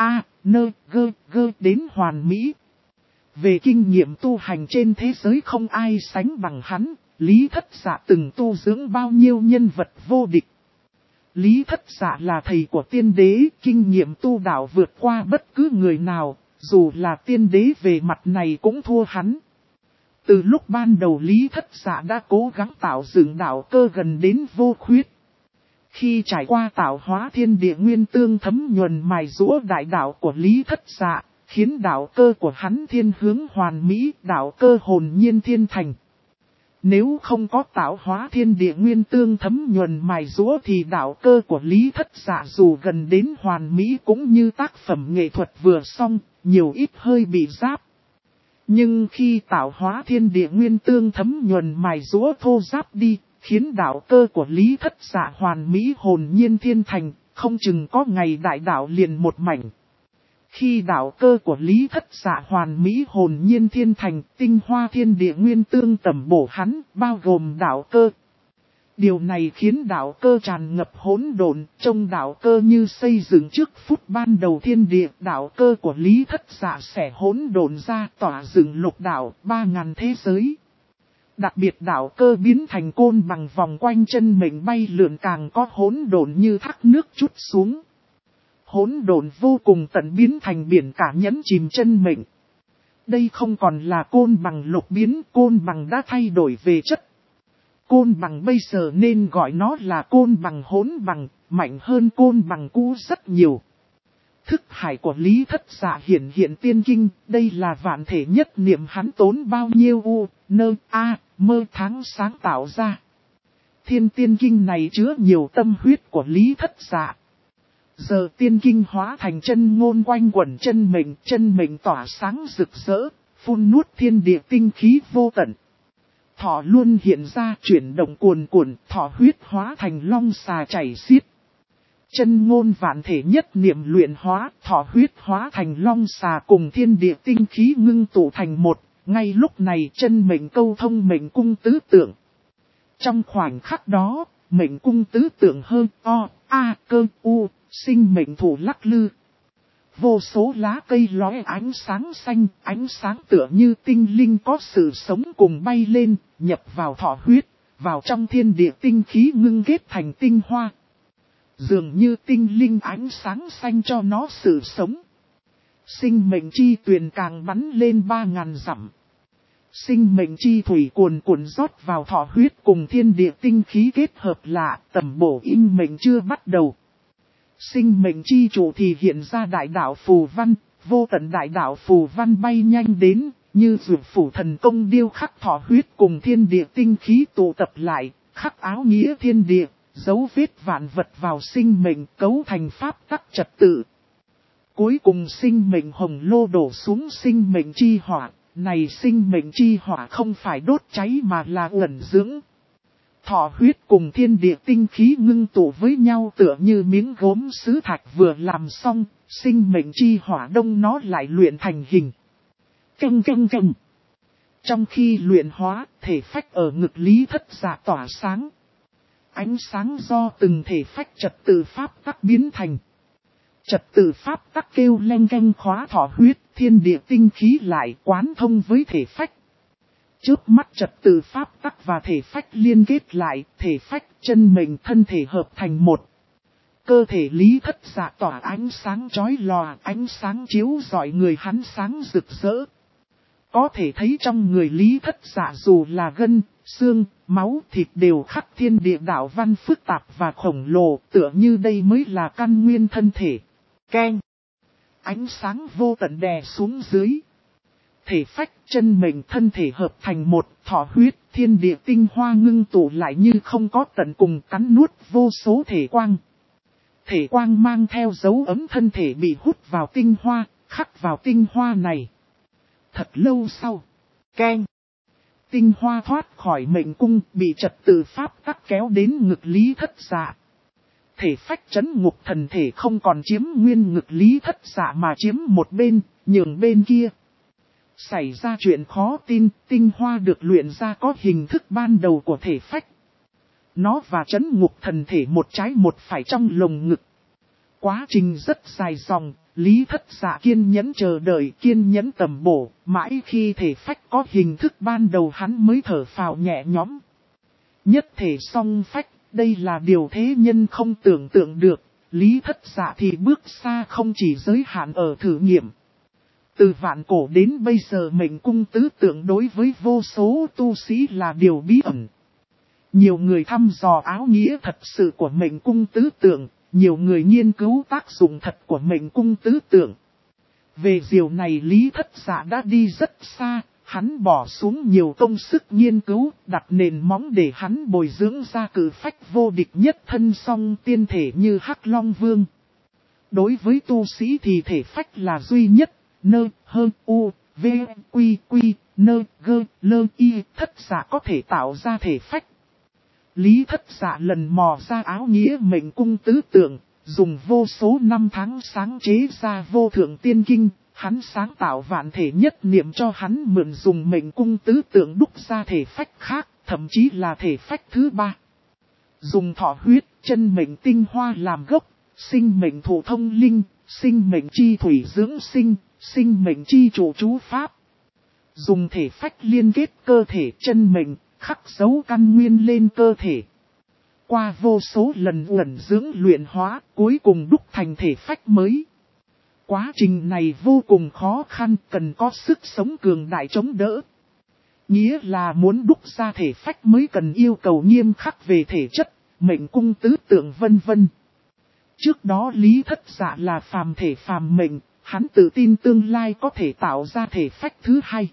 gơ đến hoàn mỹ. Về kinh nghiệm tu hành trên thế giới không ai sánh bằng hắn, Lý Thất Dạ từng tu dưỡng bao nhiêu nhân vật vô địch. Lý Thất Dạ là thầy của tiên đế, kinh nghiệm tu đạo vượt qua bất cứ người nào, dù là tiên đế về mặt này cũng thua hắn. Từ lúc ban đầu Lý Thất Dạ đã cố gắng tạo dựng đạo cơ gần đến vô khuyết. Khi trải qua tạo hóa thiên địa nguyên tương thấm nhuần mài rũa đại đạo của Lý Thất Dạ, khiến đạo cơ của hắn thiên hướng hoàn mỹ, đạo cơ hồn nhiên thiên thành. Nếu không có tạo hóa thiên địa nguyên tương thấm nhuần mài rũa thì đạo cơ của Lý Thất Dạ dù gần đến hoàn mỹ cũng như tác phẩm nghệ thuật vừa xong, nhiều ít hơi bị ráp. Nhưng khi tạo hóa thiên địa nguyên tương thấm nhuần mài rũa thô ráp đi, khiến đạo cơ của Lý Thất Dạ hoàn mỹ hồn nhiên thiên thành, không chừng có ngày đại đạo liền một mảnh. Khi đạo cơ của Lý Thất Dạ hoàn mỹ hồn nhiên thiên thành, tinh hoa thiên địa nguyên tương tẩm bổ hắn, bao gồm đạo cơ. Điều này khiến đạo cơ tràn ngập hỗn độn, trông đạo cơ như xây dựng trước phút ban đầu thiên địa, đạo cơ của Lý Thất Dạ sẽ hỗn độn ra tỏa dựng lục đạo 3000 thế giới. Đặc biệt đạo cơ biến thành côn bằng vòng quanh chân mình bay lượn càng có hỗn độn như thác nước chút xuống. Hỗn độn vô cùng tận biến thành biển cả nhấn chìm chân mình. Đây không còn là côn bằng lục biến, côn bằng đã thay đổi về chất. Côn bằng bây giờ nên gọi nó là côn bằng hỗn bằng, mạnh hơn côn bằng cũ rất nhiều. Thức hải của Lý Thất Dạ hiện tiên kinh, đây là vạn thể nhất niệm hắn tốn bao nhiêu u, nơ, a, mơ tháng sáng tạo ra. Thiên tiên kinh này chứa nhiều tâm huyết của Lý Thất Dạ. Giờ tiên kinh hóa thành chân ngôn quanh quẩn chân mệnh tỏa sáng rực rỡ, phun nuốt thiên địa tinh khí vô tận. Thọ luôn hiện ra chuyển động cuồn cuộn, thọ huyết hóa thành long xà chảy xiết. Chân ngôn vạn thể nhất niệm luyện hóa, thọ huyết hóa thành long xà cùng thiên địa tinh khí ngưng tụ thành một, ngay lúc này chân mệnh câu thông mệnh cung tứ tượng. Trong khoảnh khắc đó, mệnh cung tứ tượng hơn o, a, cơ, u, sinh mệnh thủ lắc lư. Vô số lá cây lóe ánh sáng tựa như tinh linh có sự sống cùng bay lên, nhập vào thọ huyết, vào trong thiên địa tinh khí ngưng kết thành tinh hoa. Dường như tinh linh ánh sáng xanh cho nó sự sống. Sinh mệnh chi tuyền càng bắn lên 3000 dặm. Sinh mệnh chi thủy cuồn cuộn rót vào thọ huyết cùng thiên địa tinh khí kết hợp lạ, tầm bổ in mệnh chưa bắt đầu. Sinh mệnh chi chủ thì hiện ra đại đạo phù văn, vô tận đại đạo phù văn bay nhanh đến, như dược phủ thần công điêu khắc thọ huyết cùng thiên địa tinh khí tụ tập lại, khắc áo nghĩa thiên địa, dấu vết vạn vật vào sinh mệnh cấu thành pháp tắc trật tự. Cuối cùng sinh mệnh hồng lô đổ xuống sinh mệnh chi hỏa, này sinh mệnh chi hỏa không phải đốt cháy mà là ẩn dưỡng. Thọ huyết cùng thiên địa tinh khí ngưng tụ với nhau tựa như miếng gốm sứ thạch vừa làm xong, sinh mệnh chi hỏa đông nó lại luyện thành hình. Căng. Trong khi luyện hóa, thể phách ở ngực Lý Thất Dạ tỏa sáng. Ánh sáng do từng thể phách trật tự pháp tắc biến thành. Trật tự pháp tắc kêu leng keng khóa thọ huyết, thiên địa tinh khí lại quán thông với thể phách. Trước mắt trật tự pháp tắc và thể phách liên kết lại, thể phách chân mệnh thân thể hợp thành một. Cơ thể Lý Thất Dạ tỏa ánh sáng chói lòa, ánh sáng chiếu rọi người hắn sáng rực rỡ. Có thể thấy trong người Lý Thất Dạ dù là gân, xương, máu, thịt đều khắc thiên địa đạo văn phức tạp và khổng lồ, tựa như đây mới là căn nguyên thân thể. Keng. Ánh sáng vô tận đè xuống dưới. Thể phách chân mệnh thân thể hợp thành một, thọ huyết, thiên địa tinh hoa ngưng tụ lại như không có tận cùng cắn nuốt vô số thể quang. Thể quang mang theo dấu ấm thân thể bị hút vào tinh hoa, khắc vào tinh hoa này. Thật lâu sau, keng. Tinh hoa thoát khỏi mệnh cung bị trật tự pháp tắc kéo đến ngực Lý Thất Dạ. Thể phách chấn ngục thần thể không còn chiếm nguyên ngực Lý Thất Dạ mà chiếm một bên, nhường bên kia. Xảy ra chuyện khó tin, tinh hoa được luyện ra có hình thức ban đầu của thể phách. Nó và chấn ngục thần thể một trái một phải trong lồng ngực. Quá trình rất dài dòng, Lý Thất Dạ kiên nhẫn chờ đợi, kiên nhẫn tầm bổ, mãi khi thể phách có hình thức ban đầu hắn mới thở phào nhẹ nhõm. Nhất thể song phách, đây là điều thế nhân không tưởng tượng được, Lý Thất Dạ thì bước xa không chỉ giới hạn ở thử nghiệm. Từ vạn cổ đến bây giờ mệnh cung tứ tượng đối với vô số tu sĩ là điều bí ẩn. Nhiều người thăm dò áo nghĩa thật sự của mệnh cung tứ tượng, nhiều người nghiên cứu tác dụng thật của mệnh cung tứ tượng. Về điều này Lý Thất Dạ đã đi rất xa, hắn bỏ xuống nhiều công sức nghiên cứu, đặt nền móng để hắn bồi dưỡng ra cử phách vô địch nhất thân song tiên thể như Hắc Long Vương. Đối với tu sĩ thì thể phách là duy nhất, nơ, hơ, u, v, quy, quy, nơ, gơ, lơ, y, Thất Dạ có thể tạo ra thể phách. Lý Thất Dạ lần mò ra áo nghĩa mệnh cung tứ tượng, dùng vô số năm tháng sáng chế ra vô thượng tiên kinh, hắn sáng tạo vạn thể nhất niệm cho hắn mượn dùng mệnh cung tứ tượng đúc ra thể phách khác, thậm chí là thể phách thứ ba. Dùng thọ huyết, chân mệnh tinh hoa làm gốc, sinh mệnh thụ thông linh, sinh mệnh chi thủy dưỡng sinh, sinh mệnh chi chủ chú pháp. Dùng thể phách liên kết cơ thể chân mệnh, khắc dấu căn nguyên lên cơ thể. Qua vô số lần ẩn dưỡng luyện hóa, cuối cùng đúc thành thể phách mới. Quá trình này vô cùng khó khăn, cần có sức sống cường đại chống đỡ. Nghĩa là muốn đúc ra thể phách mới cần yêu cầu nghiêm khắc về thể chất, mệnh cung tứ tượng vân vân. Trước đó Lý Thất Dạ là phàm thể phàm mệnh, hắn tự tin tương lai có thể tạo ra thể phách thứ hai.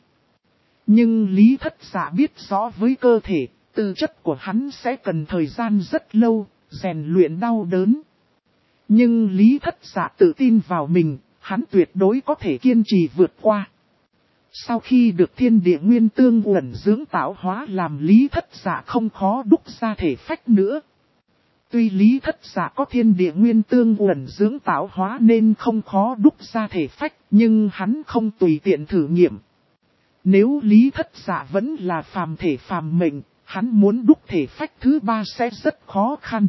Nhưng Lý Thất Dạ biết rõ với cơ thể, tư chất của hắn sẽ cần thời gian rất lâu, rèn luyện đau đớn. Nhưng Lý Thất Dạ tự tin vào mình, hắn tuyệt đối có thể kiên trì vượt qua. Sau khi được thiên địa nguyên tương uẩn dưỡng tạo hóa làm Lý Thất Dạ không khó đúc ra thể phách nữa. Tuy Lý Thất Dạ có thiên địa nguyên tương uẩn dưỡng tạo hóa nên không khó đúc ra thể phách, nhưng hắn không tùy tiện thử nghiệm. Nếu Lý Thất Dạ vẫn là phàm thể phàm mệnh, hắn muốn đúc thể phách thứ ba sẽ rất khó khăn.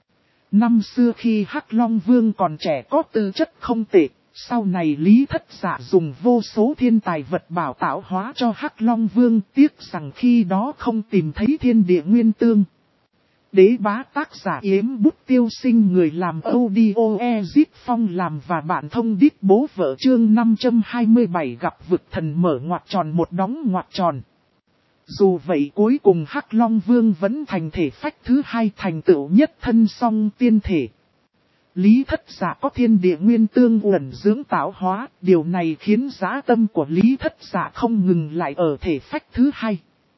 Năm xưa khi Hắc Long Vương còn trẻ có tư chất không tệ, sau này Lý Thất Dạ dùng vô số thiên tài vật bảo tạo hóa cho Hắc Long Vương, tiếc rằng khi đó không tìm thấy thiên địa nguyên tương. Đế bá tác giả Yếm Bút Tiêu Sinh, người làm audio Ezit Phong làm và bạn thông đít bố vợ chương 527 gặp vực thần mở ngoặc tròn một đóng ngoặc tròn. Dù vậy cuối cùng Hắc Long Vương vẫn thành thể phách thứ hai, thành tựu nhất thân song tiên thể. Lý Thất Dạ có thiên địa nguyên tương uẩn dưỡng tạo hóa, điều này khiến dã tâm của Lý Thất Dạ không ngừng lại ở thể phách thứ hai.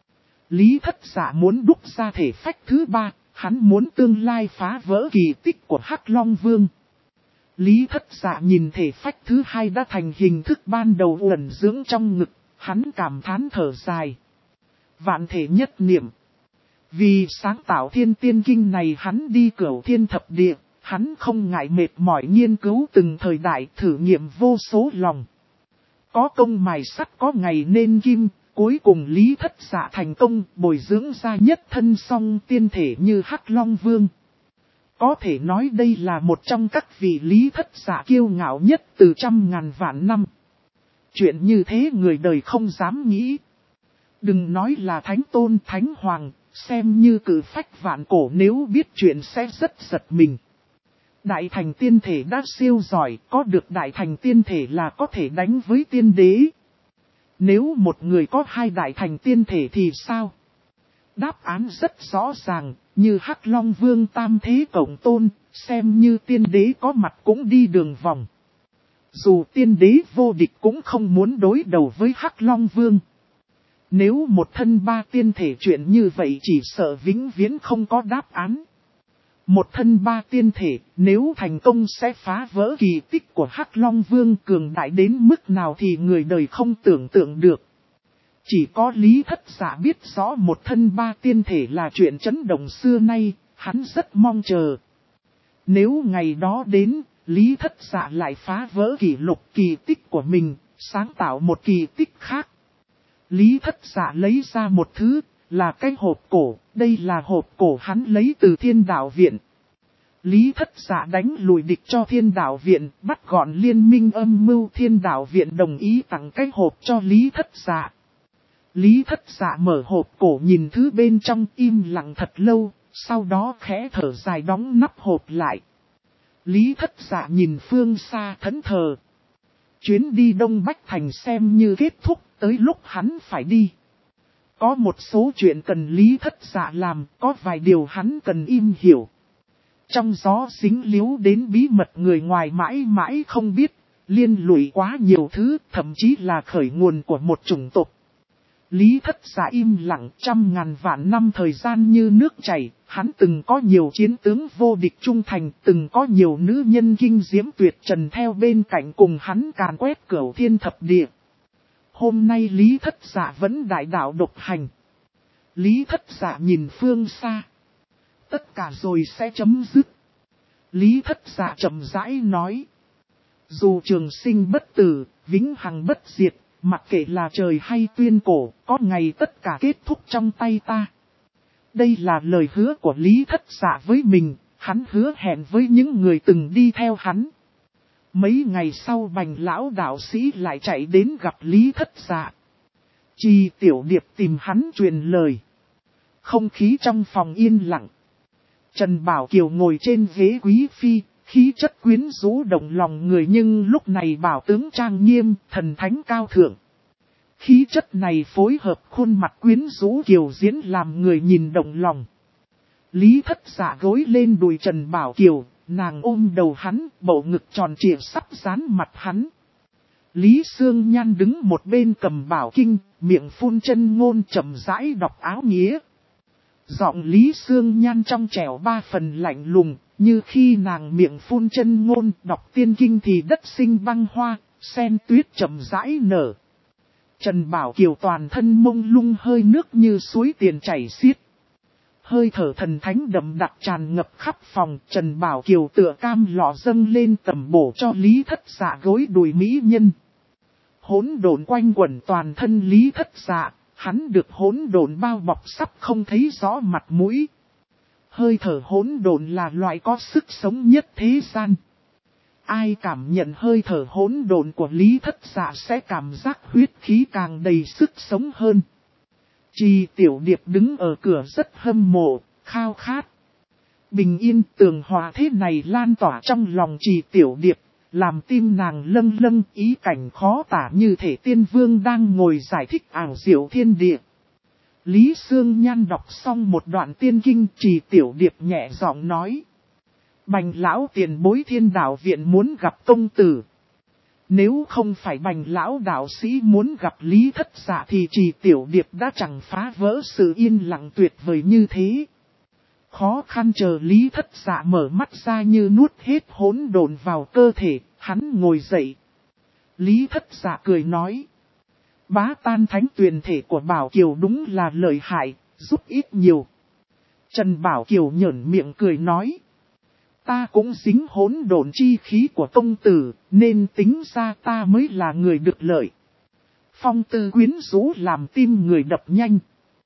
Lý Thất Dạ muốn đúc ra thể phách thứ ba, hắn muốn tương lai phá vỡ kỳ tích của Hắc Long Vương. Lý Thất Dạ nhìn thể phách thứ hai đã thành hình thức ban đầu uẩn dưỡng trong ngực, hắn cảm thán thở dài. Vạn thể nhất niệm. Vì sáng tạo thiên tiên kinh này hắn đi cửu thiên thập địa, hắn không ngại mệt mỏi nghiên cứu từng thời đại, thử nghiệm vô số lòng. Có công mài sắt có ngày nên kim, cuối cùng Lý Thất Dạ thành công bồi dưỡng ra nhất thân song tiên thể như Hắc Long Vương. Có thể nói đây là một trong các vị Lý Thất Dạ kiêu ngạo nhất từ trăm ngàn vạn năm. Chuyện như thế người đời không dám nghĩ. Đừng nói là thánh tôn thánh hoàng, xem như cử phách vạn cổ nếu biết chuyện sẽ rất giật mình. Đại thành tiên thể đã siêu giỏi, có được đại thành tiên thể là có thể đánh với tiên đế. Nếu một người có hai đại thành tiên thể thì sao? Đáp án rất rõ ràng, như Hắc Long Vương tam thế cộng tôn, xem như tiên đế có mặt cũng đi đường vòng. Dù tiên đế vô địch cũng không muốn đối đầu với Hắc Long Vương. Nếu một thân ba tiên thể chuyện như vậy chỉ sợ vĩnh viễn không có đáp án. Một thân ba tiên thể, nếu thành công sẽ phá vỡ kỳ tích của Hắc Long Vương, cường đại đến mức nào thì người đời không tưởng tượng được. Chỉ có Lý Thất Dạ biết rõ một thân ba tiên thể là chuyện chấn động xưa nay, hắn rất mong chờ. Nếu ngày đó đến, Lý Thất Dạ lại phá vỡ kỷ lục kỳ tích của mình, sáng tạo một kỳ tích khác. Lý Thất Dạ lấy ra một thứ, là cái hộp cổ, đây là hộp cổ hắn lấy từ Thiên Đạo Viện. Lý Thất Dạ đánh lùi địch cho Thiên Đạo Viện, bắt gọn liên minh âm mưu, Thiên Đạo Viện đồng ý tặng cái hộp cho Lý Thất Dạ. Lý Thất Dạ mở hộp cổ nhìn thứ bên trong, im lặng thật lâu, sau đó khẽ thở dài đóng nắp hộp lại. Lý Thất Dạ nhìn phương xa thẫn thờ. Chuyến đi Đông Bách Thành xem như kết thúc, tới lúc hắn phải đi. Có một số chuyện cần Lý Thất Dạ làm, có vài điều hắn cần im hiểu. Trong gió dính líu đến bí mật người ngoài mãi mãi không biết, liên lụy quá nhiều thứ, thậm chí là khởi nguồn của một chủng tộc. Lý Thất Dạ im lặng 100.000 vạn năm thời gian như nước chảy, hắn từng có nhiều chiến tướng vô địch trung thành, từng có nhiều nữ nhân kinh diễm tuyệt trần theo bên cạnh cùng hắn càn quét cửu thiên thập địa. Hôm nay Lý Thất Dạ vẫn đại đạo độc hành. Lý Thất Dạ nhìn phương xa. Tất cả rồi sẽ chấm dứt. Lý Thất Dạ chậm rãi nói. Dù trường sinh bất tử, vĩnh hằng bất diệt, mặc kệ là trời hay tuyên cổ, có ngày tất cả kết thúc trong tay ta. Đây là lời hứa của Lý Thất Dạ với mình, hắn hứa hẹn với những người từng đi theo hắn. Mấy ngày sau Bành lão đạo sĩ lại chạy đến gặp Lý Thất Dạ. Chi Tiểu Điệp tìm hắn truyền lời. Không khí trong phòng yên lặng. Trần Bảo Kiều ngồi trên ghế quý phi, khí chất quyến rũ động lòng người, nhưng lúc này bảo tướng trang nghiêm, thần thánh cao thượng. Khí chất này phối hợp khuôn mặt quyến rũ kiều diễn làm người nhìn động lòng. Lý Thất Dạ gối lên đùi Trần Bảo Kiều, nàng ôm đầu hắn, bầu ngực tròn trịa sắp dán mặt hắn. Lý Sương Nhan đứng một bên cầm bảo kinh, miệng phun chân ngôn chậm rãi đọc áo nghĩa. Giọng Lý Sương Nhan trong trẻo ba phần lạnh lùng, như khi nàng miệng phun chân ngôn đọc tiên kinh thì đất sinh băng hoa, sen tuyết chậm rãi nở. Trần Bảo Kiều toàn thân mông lung hơi nước như suối tiền chảy xiết. Hơi thở thần thánh đậm đặc tràn ngập khắp phòng, Trần Bảo Kiều tựa cam lọ dâng lên tầm bổ cho Lý Thất Dạ gối đùi mỹ nhân. Hỗn độn quanh quẩn toàn thân Lý Thất Dạ, hắn được hỗn độn bao bọc sắp không thấy rõ mặt mũi. Hơi thở hỗn độn là loại có sức sống nhất thế gian. Ai cảm nhận hơi thở hỗn độn của Lý Thất Dạ sẽ cảm giác huyết khí càng đầy sức sống hơn. Chi Tiểu Điệp đứng ở cửa rất hâm mộ, khao khát. Bình yên tường hòa thế này lan tỏa trong lòng Chi Tiểu Điệp, làm tim nàng lâng lâng, ý cảnh khó tả như thể tiên vương đang ngồi giải thích ảo diệu thiên địa. Lý Sương Nhan đọc xong một đoạn tiên kinh, Chi Tiểu Điệp nhẹ giọng nói. Bành lão tiền bối Thiên Đạo Viện muốn gặp công tử. Nếu không phải Bành lão đạo sĩ muốn gặp Lý Thất Dạ thì Chi Tiểu Điệp đã chẳng phá vỡ sự yên lặng tuyệt vời như thế. Khó khăn chờ Lý Thất Dạ mở mắt ra như nuốt hết hỗn độn vào cơ thể, hắn ngồi dậy. Lý Thất Dạ cười nói. Bá tan thánh tuyền thể của Bảo Kiều đúng là lợi hại, giúp ít nhiều. Trần Bảo Kiều nhởn miệng cười nói. Ta cũng dính hỗn độn chi khí của công tử, nên tính ra ta mới là người được lợi. Phong tư quyến rũ làm tim người đập nhanh.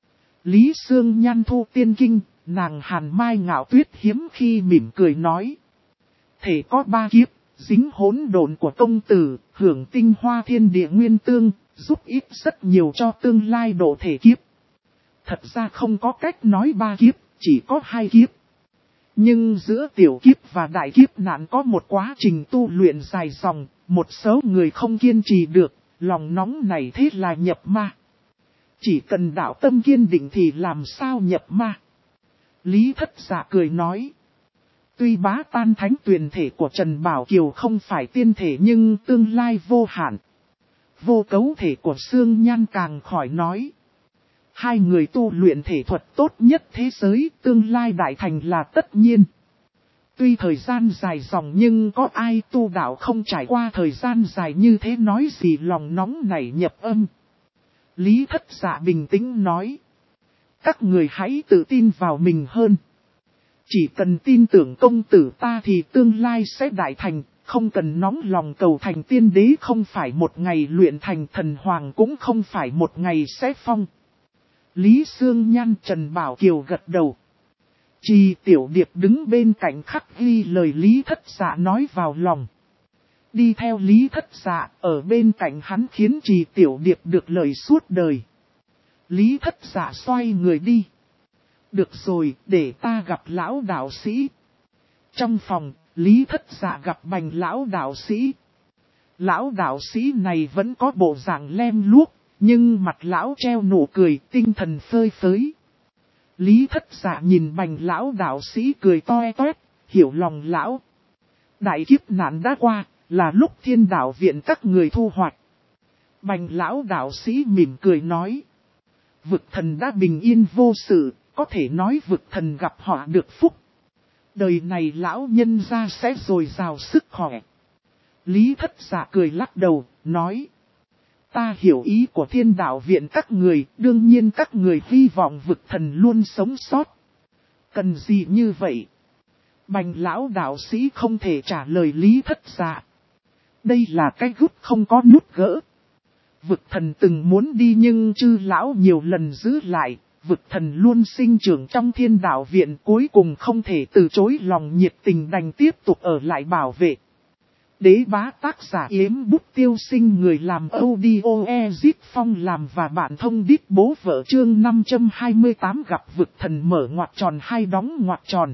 Lý Sương Nhan thu tiên kinh, nàng Hàn Mai Ngạo Tuyết hiếm khi mỉm cười nói. Thể có 3 kiếp, dính hỗn độn của công tử, hưởng tinh hoa thiên địa nguyên tương, giúp ích rất nhiều cho tương lai độ thể kiếp. Thật ra không có cách nói 3 kiếp, chỉ có 2 kiếp. Nhưng giữa tiểu kiếp và đại kiếp nạn có một quá trình tu luyện dài dòng, một số người không kiên trì được, lòng nóng này thế là nhập ma. Chỉ cần đạo tâm kiên định thì làm sao nhập ma. Lý Thất Dạ cười nói. Tuy bá tan thánh tuyền thể của Trần Bảo Kiều không phải tiên thể nhưng tương lai vô hạn. Vô cấu thể của Sương Nhan càng khỏi nói. Hai người tu luyện thể thuật tốt nhất thế giới, tương lai đại thành là tất nhiên. Tuy thời gian dài dòng nhưng có ai tu đạo không trải qua thời gian dài như thế nói gì lòng nóng này nhập âm. Lý Thất Dạ bình tĩnh nói. Các người hãy tự tin vào mình hơn. Chỉ cần tin tưởng công tử ta thì tương lai sẽ đại thành, không cần nóng lòng cầu thành tiên đế, không phải một ngày luyện thành thần hoàng cũng không phải một ngày sẽ phong. Lý Sương Nhan Trần Bảo Kiều gật đầu. Chi Tiểu Điệp đứng bên cạnh khắc ghi lời Lý Thất Dạ nói vào lòng. Đi theo Lý Thất Dạ, ở bên cạnh hắn khiến Chi Tiểu Điệp được lời suốt đời. Lý Thất Dạ xoay người đi. Được rồi, để ta gặp lão đạo sĩ. Trong phòng, Lý Thất Dạ gặp Bành lão đạo sĩ. Lão đạo sĩ này vẫn có bộ dạng lem luốc, nhưng mặt lão treo nụ cười, tinh thần phơi phới. Lý Thất Dạ nhìn Bành lão đạo sĩ cười toe toét, hiểu lòng lão. Đại kiếp nạn đã qua, là lúc Thiên Đạo viện các người thu hoạch. Bành lão đạo sĩ mỉm cười nói. Vực thần đã bình yên vô sự, có thể nói vực thần gặp họ được phúc. Đời này lão nhân ra sẽ dồi dào sức khỏe. Lý Thất Dạ cười lắc đầu, nói. Ta hiểu ý của Thiên Đạo viện các người, đương nhiên các người hy vọng vực thần luôn sống sót. Cần gì như vậy? Bành lão đạo sĩ không thể trả lời Lý Thất Dạ. Đây là cái gút không có nút gỡ. Vực thần từng muốn đi nhưng chư lão nhiều lần giữ lại, vực thần luôn sinh trưởng trong Thiên Đạo viện, cuối cùng không thể từ chối lòng nhiệt tình đành tiếp tục ở lại bảo vệ. Đế bá tác giả Yếm Bút Tiêu Sinh, người làm audio Ezit Phong làm và bạn thông điệp bố vợ, chương 528 gặp vực thần mở ngoặc tròn hay đóng ngoặc tròn.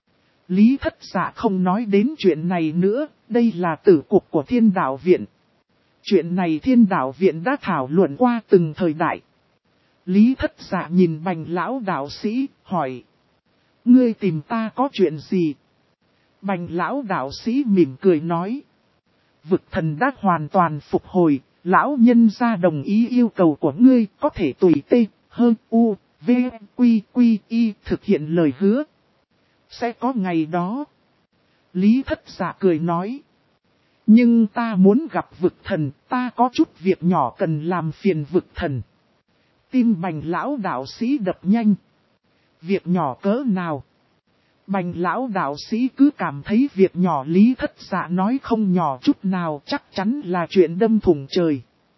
Lý Thất Dạ không nói đến chuyện này nữa, đây là tử cuộc của Thiên Đạo viện. Chuyện này Thiên Đạo viện đã thảo luận qua từng thời đại. Lý Thất Dạ nhìn Bành lão đạo sĩ, hỏi. Ngươi tìm ta có chuyện gì? Bành lão đạo sĩ mỉm cười nói. Vực thần đã hoàn toàn phục hồi, lão nhân gia đồng ý yêu cầu của ngươi, có thể tùy tê, hơn u, v, quy, quy, y thực hiện lời hứa. Sẽ có ngày đó. Lý Thất Dạ cười nói. Nhưng ta muốn gặp vực thần, ta có chút việc nhỏ cần làm phiền vực thần. Tim Bành lão đạo sĩ đập nhanh. Việc nhỏ cỡ nào? Bành lão đạo sĩ cứ cảm thấy việc nhỏ Lý Thất Dạ nói không nhỏ chút nào, chắc chắn là chuyện đâm thủng trời.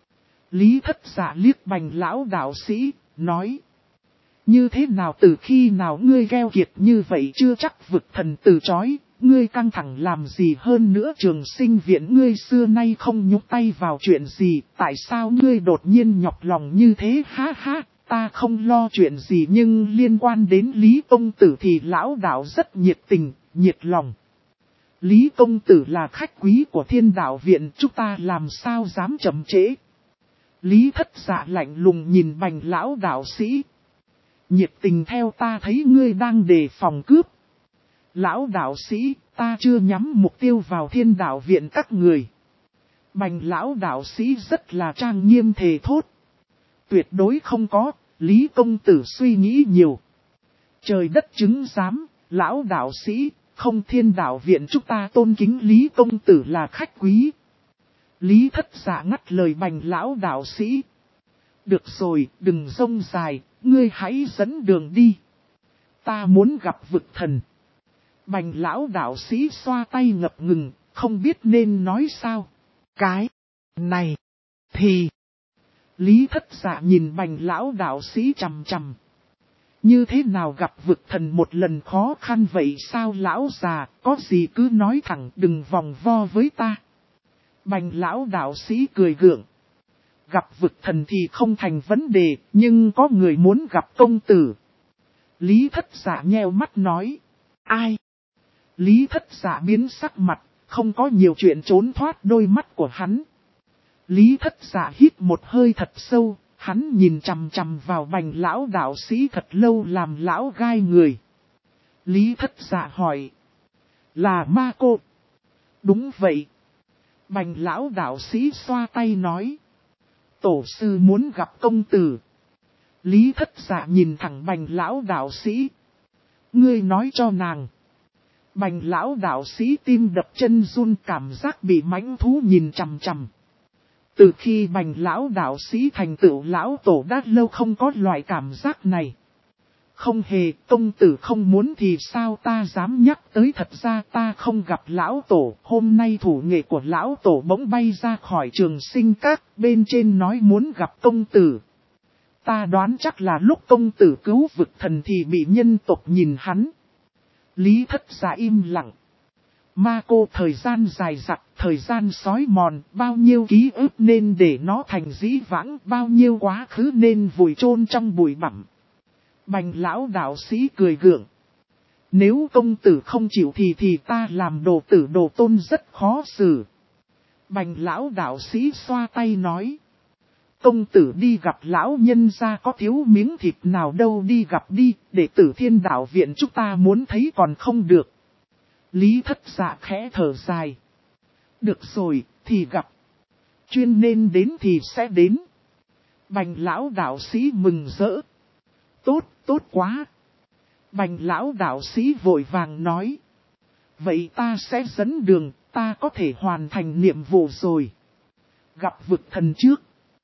Lý Thất Dạ liếc Bành lão đạo sĩ, nói. Như thế nào, từ khi nào ngươi gheo kiệt như vậy, chưa chắc vực thần từ chối, ngươi căng thẳng làm gì, hơn nữa trường sinh viện ngươi xưa nay không nhúc tay vào chuyện gì, tại sao ngươi đột nhiên nhọc lòng như thế, ha ha. Ta không lo chuyện gì, nhưng liên quan đến Lý Công Tử thì lão đạo rất nhiệt tình, nhiệt lòng. Lý Công Tử là khách quý của Thiên Đạo viện, chúng ta làm sao dám chậm trễ. Lý Thất Dạ lạnh lùng nhìn Bành lão đạo sĩ. Nhiệt tình, theo ta thấy ngươi đang đề phòng cướp. Lão đạo sĩ, ta chưa nhắm mục tiêu vào Thiên Đạo viện các người. Bành lão đạo sĩ rất là trang nghiêm thề thốt. Tuyệt đối không có, Lý Công Tử suy nghĩ nhiều. Trời đất chứng giám, lão đạo sĩ, không, Thiên Đạo viện chúng ta tôn kính Lý Công Tử là khách quý. Lý Thất Dạ ngắt lời Bành lão đạo sĩ. Được rồi, đừng rông dài, ngươi hãy dẫn đường đi. Ta muốn gặp vực thần. Bành lão đạo sĩ xoa tay ngập ngừng, không biết nên nói sao. Cái này thì... Lý Thất Dạ nhìn Bành lão đạo sĩ chằm chằm. Như thế nào gặp vực thần một lần khó khăn vậy sao lão già, có gì cứ nói thẳng, đừng vòng vo với ta. Bành lão đạo sĩ cười gượng. Gặp vực thần thì không thành vấn đề, nhưng có người muốn gặp công tử. Lý Thất Dạ nheo mắt nói. Ai? Lý Thất Dạ biến sắc mặt, không có nhiều chuyện trốn thoát đôi mắt của hắn. Lý Thất Dạ hít một hơi thật sâu, hắn nhìn chằm chằm vào Bành lão đạo sĩ thật lâu làm lão gai người. Lý Thất Dạ hỏi. Là ma cô? Đúng vậy. Bành lão đạo sĩ xoa tay nói. Tổ sư muốn gặp công tử. Lý Thất Dạ nhìn thẳng Bành lão đạo sĩ. Ngươi nói cho nàng. Bành lão đạo sĩ tim đập chân run, cảm giác bị mãnh thú nhìn chằm chằm. Từ khi Bành lão đạo sĩ thành tựu lão tổ đã lâu không có loại cảm giác này. Không hề, công tử không muốn thì sao ta dám nhắc tới, thật ra ta không gặp lão tổ. Hôm nay thủ nghệ của lão tổ bỗng bay ra khỏi trường sinh các, bên trên nói muốn gặp công tử. Ta đoán chắc là lúc công tử cứu vực thần thì bị nhân tộc nhìn hắn. Lý Thất Dạ im lặng. Ma cô thời gian dài dặc, thời gian sói mòn, bao nhiêu ký ức nên để nó thành dĩ vãng, bao nhiêu quá khứ nên vùi chôn trong bụi bặm. Bành lão đạo sĩ cười gượng. Nếu công tử không chịu thì ta làm đồ tử đồ tôn rất khó xử. Bành lão đạo sĩ xoa tay nói. Công tử đi gặp lão nhân gia có thiếu miếng thịt nào đâu, đi gặp đi, đệ tử Thiên Đạo viện chúng ta muốn thấy còn không được. Lý Thất Dạ khẽ thở dài. Được rồi, thì gặp. Chuyên nên đến thì sẽ đến. Bành lão đạo sĩ mừng rỡ. Tốt, tốt quá. Bành lão đạo sĩ vội vàng nói. Vậy ta sẽ dẫn đường, ta có thể hoàn thành nhiệm vụ rồi. Gặp vực thần trước.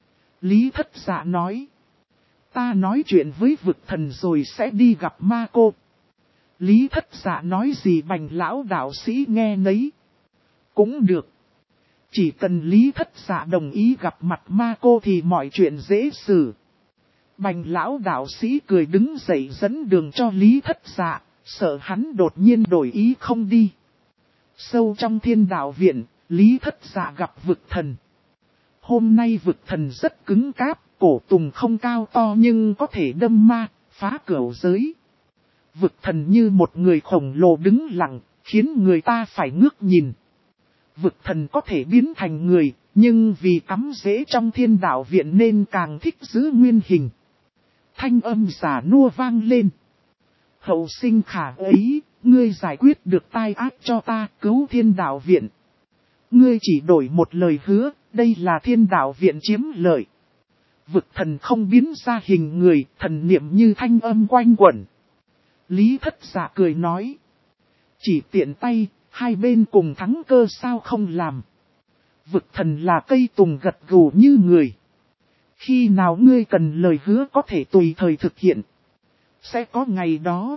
Lý Thất Dạ nói. Ta nói chuyện với vực thần rồi sẽ đi gặp ma cô. Lý Thất Dạ nói gì bành lão đạo sĩ nghe nấy. Cũng được. Chỉ cần Lý Thất Dạ đồng ý gặp mặt ma cô thì mọi chuyện dễ xử. Bành lão đạo sĩ cười đứng dậy dẫn đường cho Lý Thất Dạ, sợ hắn đột nhiên đổi ý không đi. Sâu trong Thiên Đạo viện, Lý Thất Dạ gặp vực thần. Hôm nay vực thần rất cứng cáp, cổ tùng không cao to nhưng có thể đâm ma, phá cửu giới. Vực thần như một người khổng lồ đứng lặng, khiến người ta phải ngước nhìn. Vực thần có thể biến thành người, nhưng vì cắm rễ trong Thiên Đạo viện nên càng thích giữ nguyên hình. Thanh âm giả nua vang lên. Hậu sinh khả ấy, ngươi giải quyết được tai ác cho ta, cứu Thiên Đạo viện. Ngươi chỉ đổi một lời hứa, đây là Thiên Đạo viện chiếm lợi. Vực thần không biến ra hình người, thần niệm như thanh âm quanh quẩn. Lý Thất Dạ cười nói. Chỉ tiện tay, hai bên cùng thắng cơ sao không làm. Vực thần là cây tùng gật gù như người. Khi nào ngươi cần lời hứa có thể tùy thời thực hiện. Sẽ có ngày đó.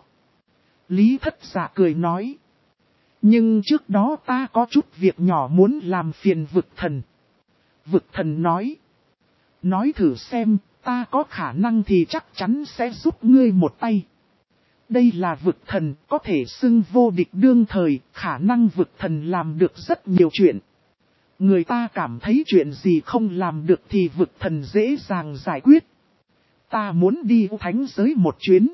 Lý Thất Dạ cười nói. Nhưng trước đó ta có chút việc nhỏ muốn làm phiền vực thần. Vực thần nói. Nói thử xem, ta có khả năng thì chắc chắn sẽ giúp ngươi một tay. Đây là vực thần, có thể xưng vô địch đương thời, khả năng vực thần làm được rất nhiều chuyện. Người ta cảm thấy chuyện gì không làm được thì vực thần dễ dàng giải quyết. Ta muốn đi thánh giới một chuyến.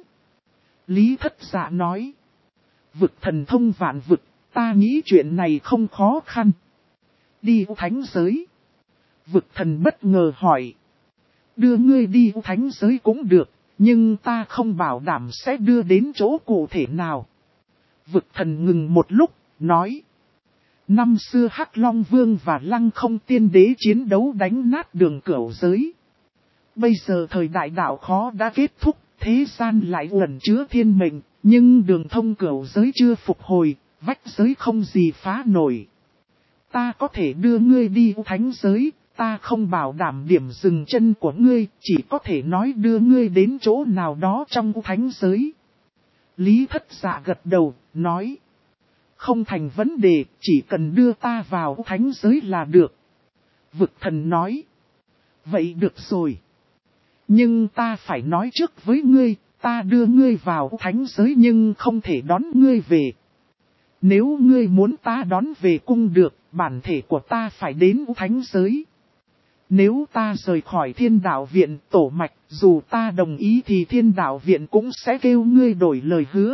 Lý Thất Dạ nói. Vực thần thông vạn vực, ta nghĩ chuyện này không khó khăn. Đi thánh giới. Vực thần bất ngờ hỏi. Đưa ngươi đi thánh giới cũng được, nhưng ta không bảo đảm sẽ đưa đến chỗ cụ thể nào. Vực thần ngừng một lúc, nói. Năm xưa Hắc Long Vương và Lăng Không Tiên Đế chiến đấu đánh nát đường cửu giới. Bây giờ thời đại đạo khó đã kết thúc, thế gian lại ẩn chứa thiên mệnh, nhưng đường thông cửu giới chưa phục hồi, vách giới không gì phá nổi. Ta có thể đưa ngươi đi thánh giới, ta không bảo đảm điểm dừng chân của ngươi, chỉ có thể nói đưa ngươi đến chỗ nào đó trong thánh giới. Lý Thất Dạ gật đầu, nói. Không thành vấn đề, chỉ cần đưa ta vào thánh giới là được. Vực thần nói. Vậy được rồi. Nhưng ta phải nói trước với ngươi, ta đưa ngươi vào thánh giới nhưng không thể đón ngươi về. Nếu ngươi muốn ta đón về cung được, bản thể của ta phải đến thánh giới. Nếu ta rời khỏi Thiên Đạo viện tổ mạch, dù ta đồng ý thì Thiên Đạo viện cũng sẽ kêu ngươi đổi lời hứa.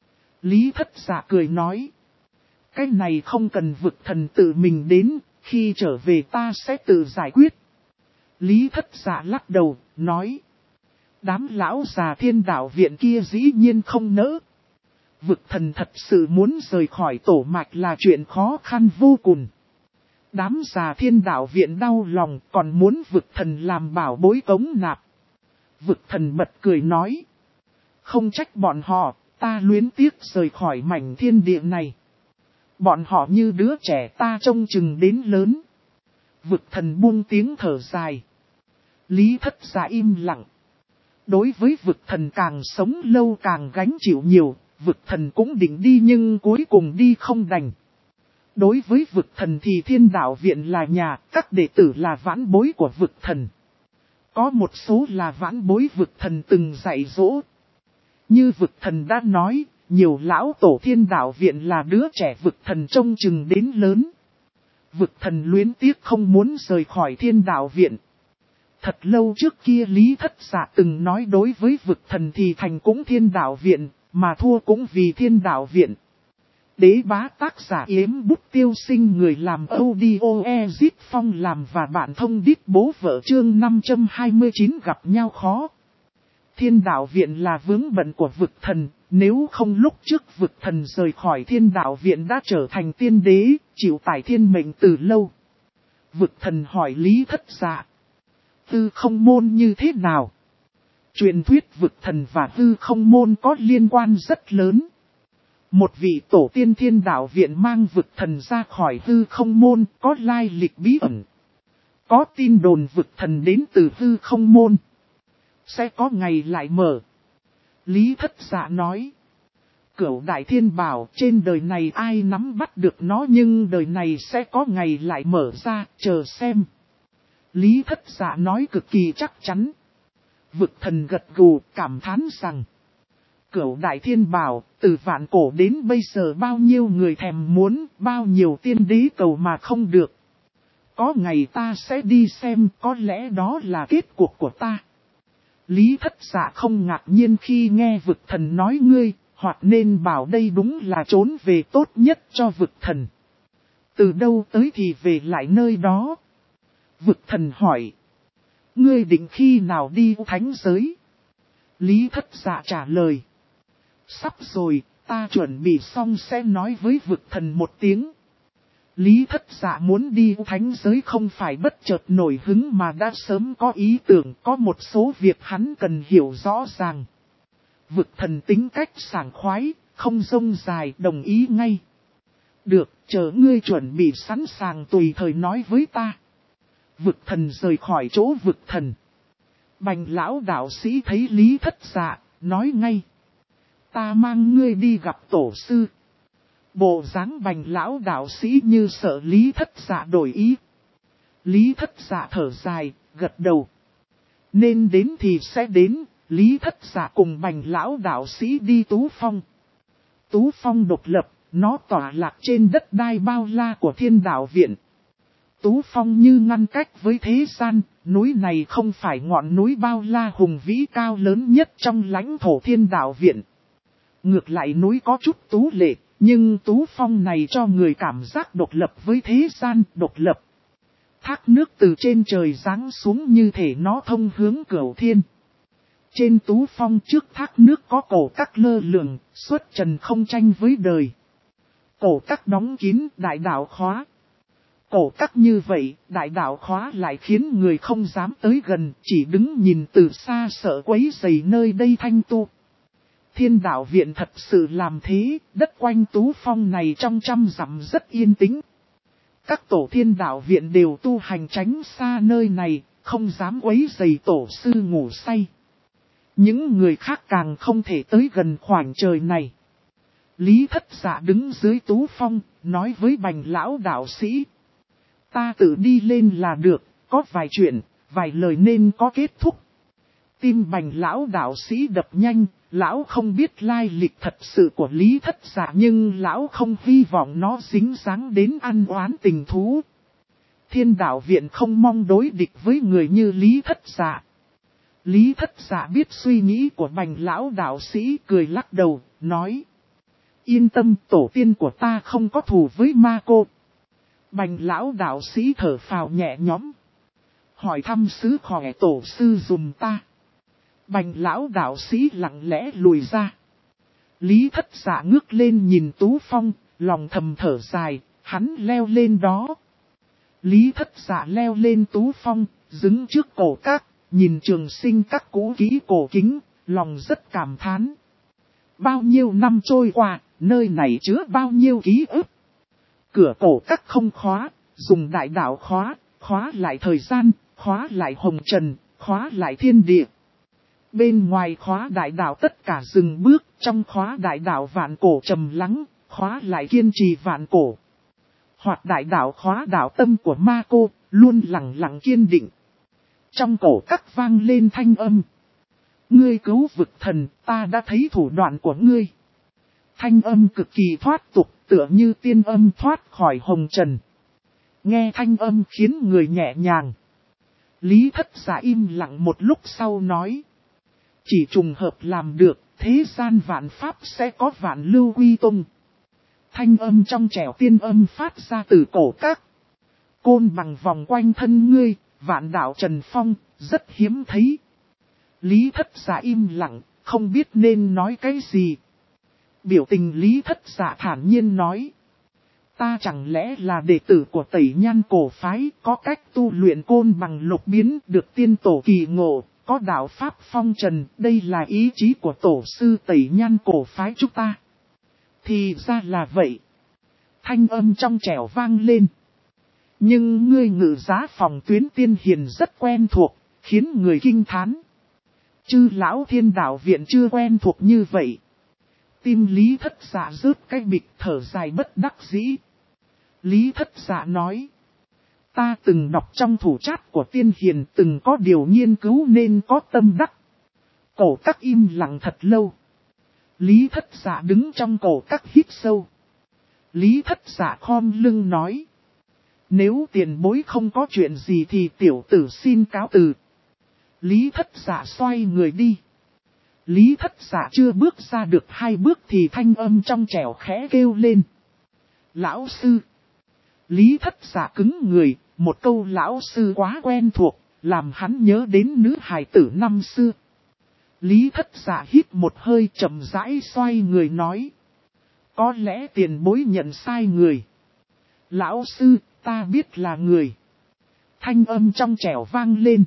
Lý Thất Dạ cười nói. Cái này không cần vực thần tự mình đến, khi trở về ta sẽ tự giải quyết. Lý Thất Dạ lắc đầu, nói. Đám lão già Thiên Đạo viện kia dĩ nhiên không nỡ. Vực thần thật sự muốn rời khỏi tổ mạch là chuyện khó khăn vô cùng. Đám già Thiên Đạo viện đau lòng còn muốn vực thần làm bảo bối cống nạp. Vực thần bật cười nói. Không trách bọn họ, ta luyến tiếc rời khỏi mảnh thiên địa này. Bọn họ như đứa trẻ ta trông chừng đến lớn. Vực thần buông tiếng thở dài. Lý Thất Dạ im lặng. Đối với vực thần càng sống lâu càng gánh chịu nhiều, vực thần cũng định đi nhưng cuối cùng đi không đành. Đối với vực thần thì Thiên Đạo viện là nhà, các đệ tử là vãn bối của vực thần. Có một số là vãn bối vực thần từng dạy dỗ. Như vực thần đã nói, nhiều lão tổ Thiên Đạo viện là đứa trẻ vực thần trông chừng đến lớn. Vực thần luyến tiếc không muốn rời khỏi Thiên Đạo viện. Thật lâu trước kia Lý Thất Dạ từng nói đối với vực thần thì thành cũng Thiên Đạo viện, mà thua cũng vì Thiên Đạo viện. Đế bá tác giả Yếm Bút Tiêu Sinh, người làm audio Ezit Phong làm và bạn thông đít bố vợ. Chương 529 gặp nhau khó. Thiên đạo viện là vướng bận của vực thần, nếu không lúc trước vực thần rời khỏi thiên đạo viện đã trở thành tiên đế, chịu tải thiên mệnh từ lâu. Vực thần hỏi Lý Thất Dạ, Hư Không Môn như thế nào? Truyền thuyết vực thần và Hư Không Môn có liên quan rất lớn. Một vị tổ tiên thiên đạo viện mang vực thần ra khỏi Hư Không Môn, có lai lịch bí ẩn. Có tin đồn vực thần đến từ Hư Không Môn, sẽ có ngày lại mở. Lý Thất Dạ nói, Cửu Đại Thiên bảo trên đời này ai nắm bắt được nó, nhưng đời này sẽ có ngày lại mở ra, chờ xem. Lý Thất Dạ nói cực kỳ chắc chắn. Vực thần gật gù cảm thán rằng, Cửu Đại Thiên bảo, từ vạn cổ đến bây giờ bao nhiêu người thèm muốn, bao nhiêu tiên đế cầu mà không được. Có ngày ta sẽ đi xem, có lẽ đó là kết cuộc của ta. Lý Thất Dạ không ngạc nhiên khi nghe vực thần nói ngươi, hoặc nên bảo đây đúng là trốn về tốt nhất cho vực thần. Từ đâu tới thì về lại nơi đó. Vực thần hỏi, ngươi định khi nào đi thánh giới? Lý Thất Dạ trả lời, sắp rồi, ta chuẩn bị xong sẽ nói với vực thần một tiếng. Lý Thất Dạ muốn đi thánh giới không phải bất chợt nổi hứng mà đã sớm có ý tưởng, có một số việc hắn cần hiểu rõ ràng. Vực thần tính cách sảng khoái, không rông dài, đồng ý ngay. Được, chờ ngươi chuẩn bị sẵn sàng tùy thời nói với ta. Vực thần rời khỏi chỗ vực thần. Bành lão đạo sĩ thấy Lý Thất Dạ, nói ngay, ta mang ngươi đi gặp tổ sư. Bộ dáng bành lão đạo sĩ như sợ Lý Thất Dạ đổi ý. Lý Thất Dạ thở dài, gật đầu. Nên đến thì sẽ đến. Lý Thất Dạ cùng bành lão đạo sĩ đi Tú Phong. Tú Phong độc lập, nó tỏa lạc trên đất đai bao la của thiên đạo viện. Tú Phong như ngăn cách với thế gian, núi này không phải ngọn núi bao la hùng vĩ cao lớn nhất trong lãnh thổ thiên đạo viện. Ngược lại núi có chút tú lệ, nhưng Tú Phong này cho người cảm giác độc lập với thế gian, độc lập. Thác nước từ trên trời giáng xuống như thể nó thông hướng cửu thiên. Trên Tú Phong trước thác nước có cổ các lơ lửng, xuất trần không tranh với đời. Cổ các đóng kín, đại đạo khóa. Cổ các như vậy, đại đạo khóa lại khiến người không dám tới gần, chỉ đứng nhìn từ xa sợ quấy rầy nơi đây thanh tu. Thiên đạo viện thật sự làm thế, đất quanh Tú Phong này trong trăm dặm rất yên tĩnh. Các tổ thiên đạo viện đều tu hành tránh xa nơi này, không dám quấy rầy tổ sư ngủ say. Những người khác càng không thể tới gần khoảng trời này. Lý Thất Dạ đứng dưới Tú Phong, nói với bành lão đạo sĩ. Ta tự đi lên là được, có vài chuyện, vài lời nên có kết thúc. Tim bành lão đạo sĩ đập nhanh, lão không biết lai lịch thật sự của Lý Thất Dạ nhưng lão không hy vọng nó dính dáng đến ăn oán tình thú. Thiên đạo viện không mong đối địch với người như Lý Thất Dạ. Lý Thất Dạ biết suy nghĩ của bành lão đạo sĩ, cười lắc đầu, nói. Yên tâm, tổ tiên của ta không có thù với ma cô. Bành lão đạo sĩ thở phào nhẹ nhõm. Hỏi thăm sứ khỏe tổ sư dùm ta. Bành lão đạo sĩ lặng lẽ lùi ra. Lý Thất Dạ ngước lên nhìn Tú Phong, lòng thầm thở dài, hắn leo lên đó. Lý Thất Dạ leo lên Tú Phong, đứng trước cổ các, nhìn trường sinh các cũ kỹ cổ kính, lòng rất cảm thán. Bao nhiêu năm trôi qua, nơi này chứa bao nhiêu ký ức. Cửa cổ các không khóa, dùng đại đạo khóa, khóa lại thời gian, khóa lại hồng trần, khóa lại thiên địa. Bên ngoài khóa đại đạo tất cả dừng bước, trong khóa đại đạo vạn cổ trầm lắng, khóa lại kiên trì vạn cổ. Hoặc đại đạo khóa đạo tâm của ma cô, luôn lặng lặng kiên định. Trong cổ các vang lên thanh âm. Ngươi cứu vực thần, ta đã thấy thủ đoạn của ngươi. Thanh âm cực kỳ thoát tục, tựa như tiên âm thoát khỏi hồng trần. Nghe thanh âm khiến người nhẹ nhàng. Lý Thất Dạ im lặng một lúc sau nói. Chỉ trùng hợp làm được, thế gian vạn pháp sẽ có vạn lưu quy tung. Thanh âm trong trẻo tiên âm phát ra từ cổ các. Côn bằng vòng quanh thân ngươi, vạn đạo Trần Phong, rất hiếm thấy. Lý Thất Dạ im lặng, không biết nên nói cái gì. Biểu tình Lý Thất Dạ thản nhiên nói. Ta chẳng lẽ là đệ tử của Tẩy Nhan cổ phái, có cách tu luyện côn bằng lục biến, được tiên tổ kỳ ngộ, có đạo pháp phong trần, đây là ý chí của tổ sư Tẩy Nhan cổ phái chúng ta. Thì ra là vậy. Thanh âm trong trẻo vang lên. Nhưng ngươi ngự giá phòng tuyến tiên hiền rất quen thuộc, khiến người kinh thán. Chư lão Thiên Đạo viện chưa quen thuộc như vậy. Tim Lý Thất Dạ rớt cái bịch, thở dài bất đắc dĩ. Lý Thất Dạ nói. Ta từng đọc trong thủ trát của tiên hiền, từng có điều nghiên cứu nên có tâm đắc. Cổ các im lặng thật lâu. Lý Thất Dạ đứng trong cổ các hít sâu. Lý Thất Dạ khom lưng nói. Nếu tiền bối không có chuyện gì thì tiểu tử xin cáo từ. Lý Thất Dạ xoay người đi. Lý Thất Dạ chưa bước ra được 2 bước thì thanh âm trong trẻo khẽ kêu lên. Lão sư. Lý Thất Dạ cứng người, một câu lão sư quá quen thuộc, làm hắn nhớ đến nữ hài tử năm xưa. Lý Thất Dạ hít một hơi chậm rãi xoay người nói. Có lẽ tiền bối nhận sai người. Lão sư, ta biết là người. Thanh âm trong trẻo vang lên.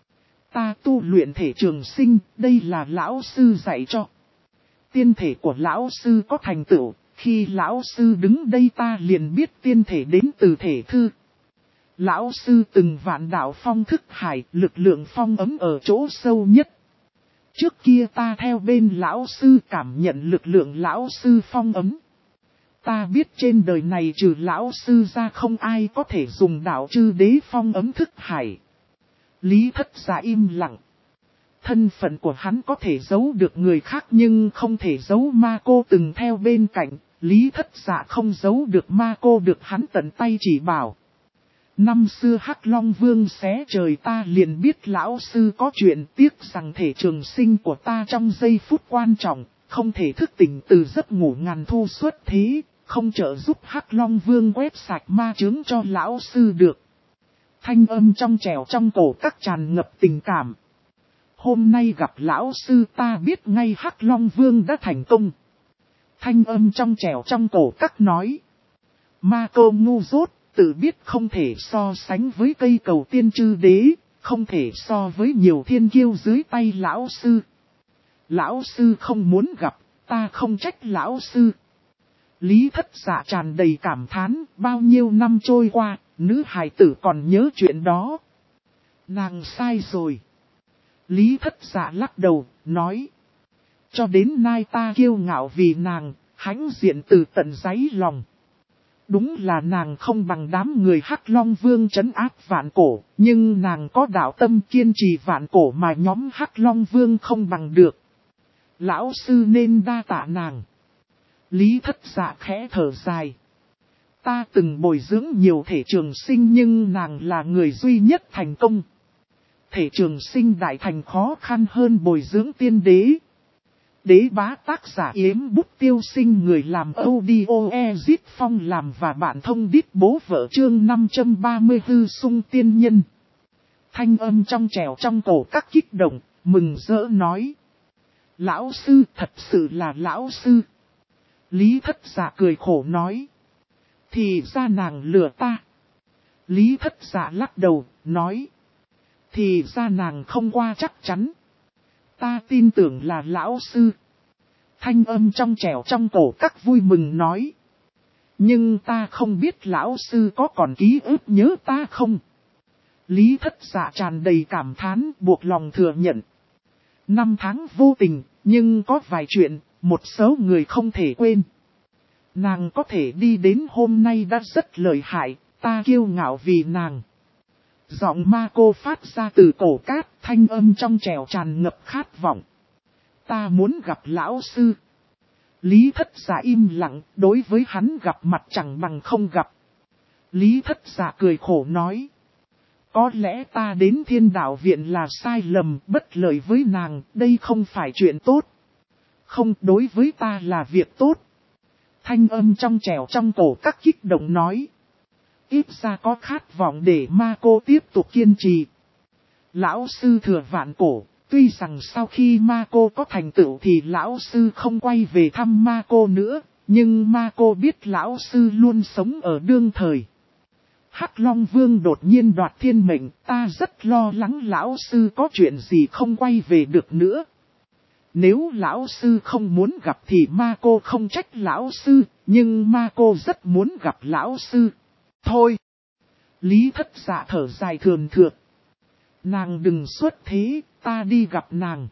Ta tu luyện thể trường sinh, đây là lão sư dạy cho. Tiên thể của lão sư có thành tựu, khi lão sư đứng đây ta liền biết tiên thể đến từ thể thư. Lão sư từng vạn đạo phong thức hải, lực lượng phong ấm ở chỗ sâu nhất. Trước kia ta theo bên lão sư cảm nhận lực lượng lão sư phong ấm. Ta biết trên đời này trừ lão sư ra không ai có thể dùng đạo chư đế phong ấm thức hải. Lý Thất Dạ im lặng. Thân phận của hắn có thể giấu được người khác nhưng không thể giấu ma cô từng theo bên cạnh. Lý Thất Dạ không giấu được ma cô được hắn tận tay chỉ bảo. Năm xưa Hắc Long Vương xé trời ta liền biết lão sư có chuyện, tiếc rằng thể trường sinh của ta trong giây phút quan trọng, không thể thức tỉnh từ giấc ngủ ngàn thu xuất thế, không trợ giúp Hắc Long Vương quét sạch ma chướng cho lão sư được. Thanh âm trong trẻo trong cổ các tràn ngập tình cảm. Hôm nay gặp lão sư ta biết ngay Hắc Long Vương đã thành công. Thanh âm trong trẻo trong cổ các nói. Ma cô ngu dốt, tự biết không thể so sánh với cây cầu tiên chư đế, không thể so với nhiều thiên kiêu dưới tay lão sư. Lão sư không muốn gặp, ta không trách lão sư. Lý Thất Dạ tràn đầy cảm thán, bao nhiêu năm trôi qua, nữ hài tử còn nhớ chuyện đó. Nàng sai rồi. Lý Thất Dạ lắc đầu, nói. Cho đến nay ta kiêu ngạo vì nàng, hãnh diện từ tận đáy lòng. Đúng là nàng không bằng đám người Hắc Long Vương trấn áp vạn cổ, nhưng nàng có đạo tâm kiên trì vạn cổ mà nhóm Hắc Long Vương không bằng được. Lão sư nên đa tạ nàng. Lý Thất Dạ khẽ thở dài. Ta từng bồi dưỡng nhiều thể trường sinh nhưng nàng là người duy nhất thành công. Thể trường sinh đại thành khó khăn hơn bồi dưỡng tiên đế. Đế bá tác giả Yếm Bút Tiêu Sinh người làm audio Ezit Phong làm và bạn thông đít bố vợ chương 534 sung tiên nhân. Thanh âm trong trẻo trong cổ các kích động, mừng rỡ nói. Lão sư thật sự là lão sư. Lý Thất Dạ cười khổ nói. Thì ra nàng lừa ta. Lý Thất Dạ lắc đầu, nói. Thì ra nàng không qua chắc chắn. Ta tin tưởng là lão sư. Thanh âm trong trẻo trong cổ các vui mừng nói. Nhưng ta không biết lão sư có còn ký ức nhớ ta không? Lý Thất Dạ tràn đầy cảm thán buộc lòng thừa nhận. 5 tháng vô tình, nhưng có vài chuyện, một số người không thể quên. Nàng có thể đi đến hôm nay đã rất lợi hại, ta kiêu ngạo vì nàng. Giọng ma cô phát ra từ cổ cát, thanh âm trong trẻo tràn ngập khát vọng. Ta muốn gặp lão sư. Lý Thất Dạ im lặng, đối với hắn gặp mặt chẳng bằng không gặp. Lý Thất Dạ cười khổ nói. Có lẽ ta đến Thiên Đạo viện là sai lầm, bất lợi với nàng, đây không phải chuyện tốt. Không, đối với ta là việc tốt. Thanh âm trong trẻo trong cổ các kích động nói. Ít ra có khát vọng để ma cô tiếp tục kiên trì. Lão sư thừa vạn cổ, tuy rằng sau khi ma cô có thành tựu thì lão sư không quay về thăm ma cô nữa, nhưng ma cô biết lão sư luôn sống ở đương thời. Hắc Long Vương đột nhiên đoạt thiên mệnh, ta rất lo lắng lão sư có chuyện gì không quay về được nữa. Nếu lão sư không muốn gặp thì ma cô không trách lão sư, nhưng ma cô rất muốn gặp lão sư. Thôi! Lý Thất Dạ thở dài thườn thượt. Nàng đừng xuất thế, ta đi gặp nàng.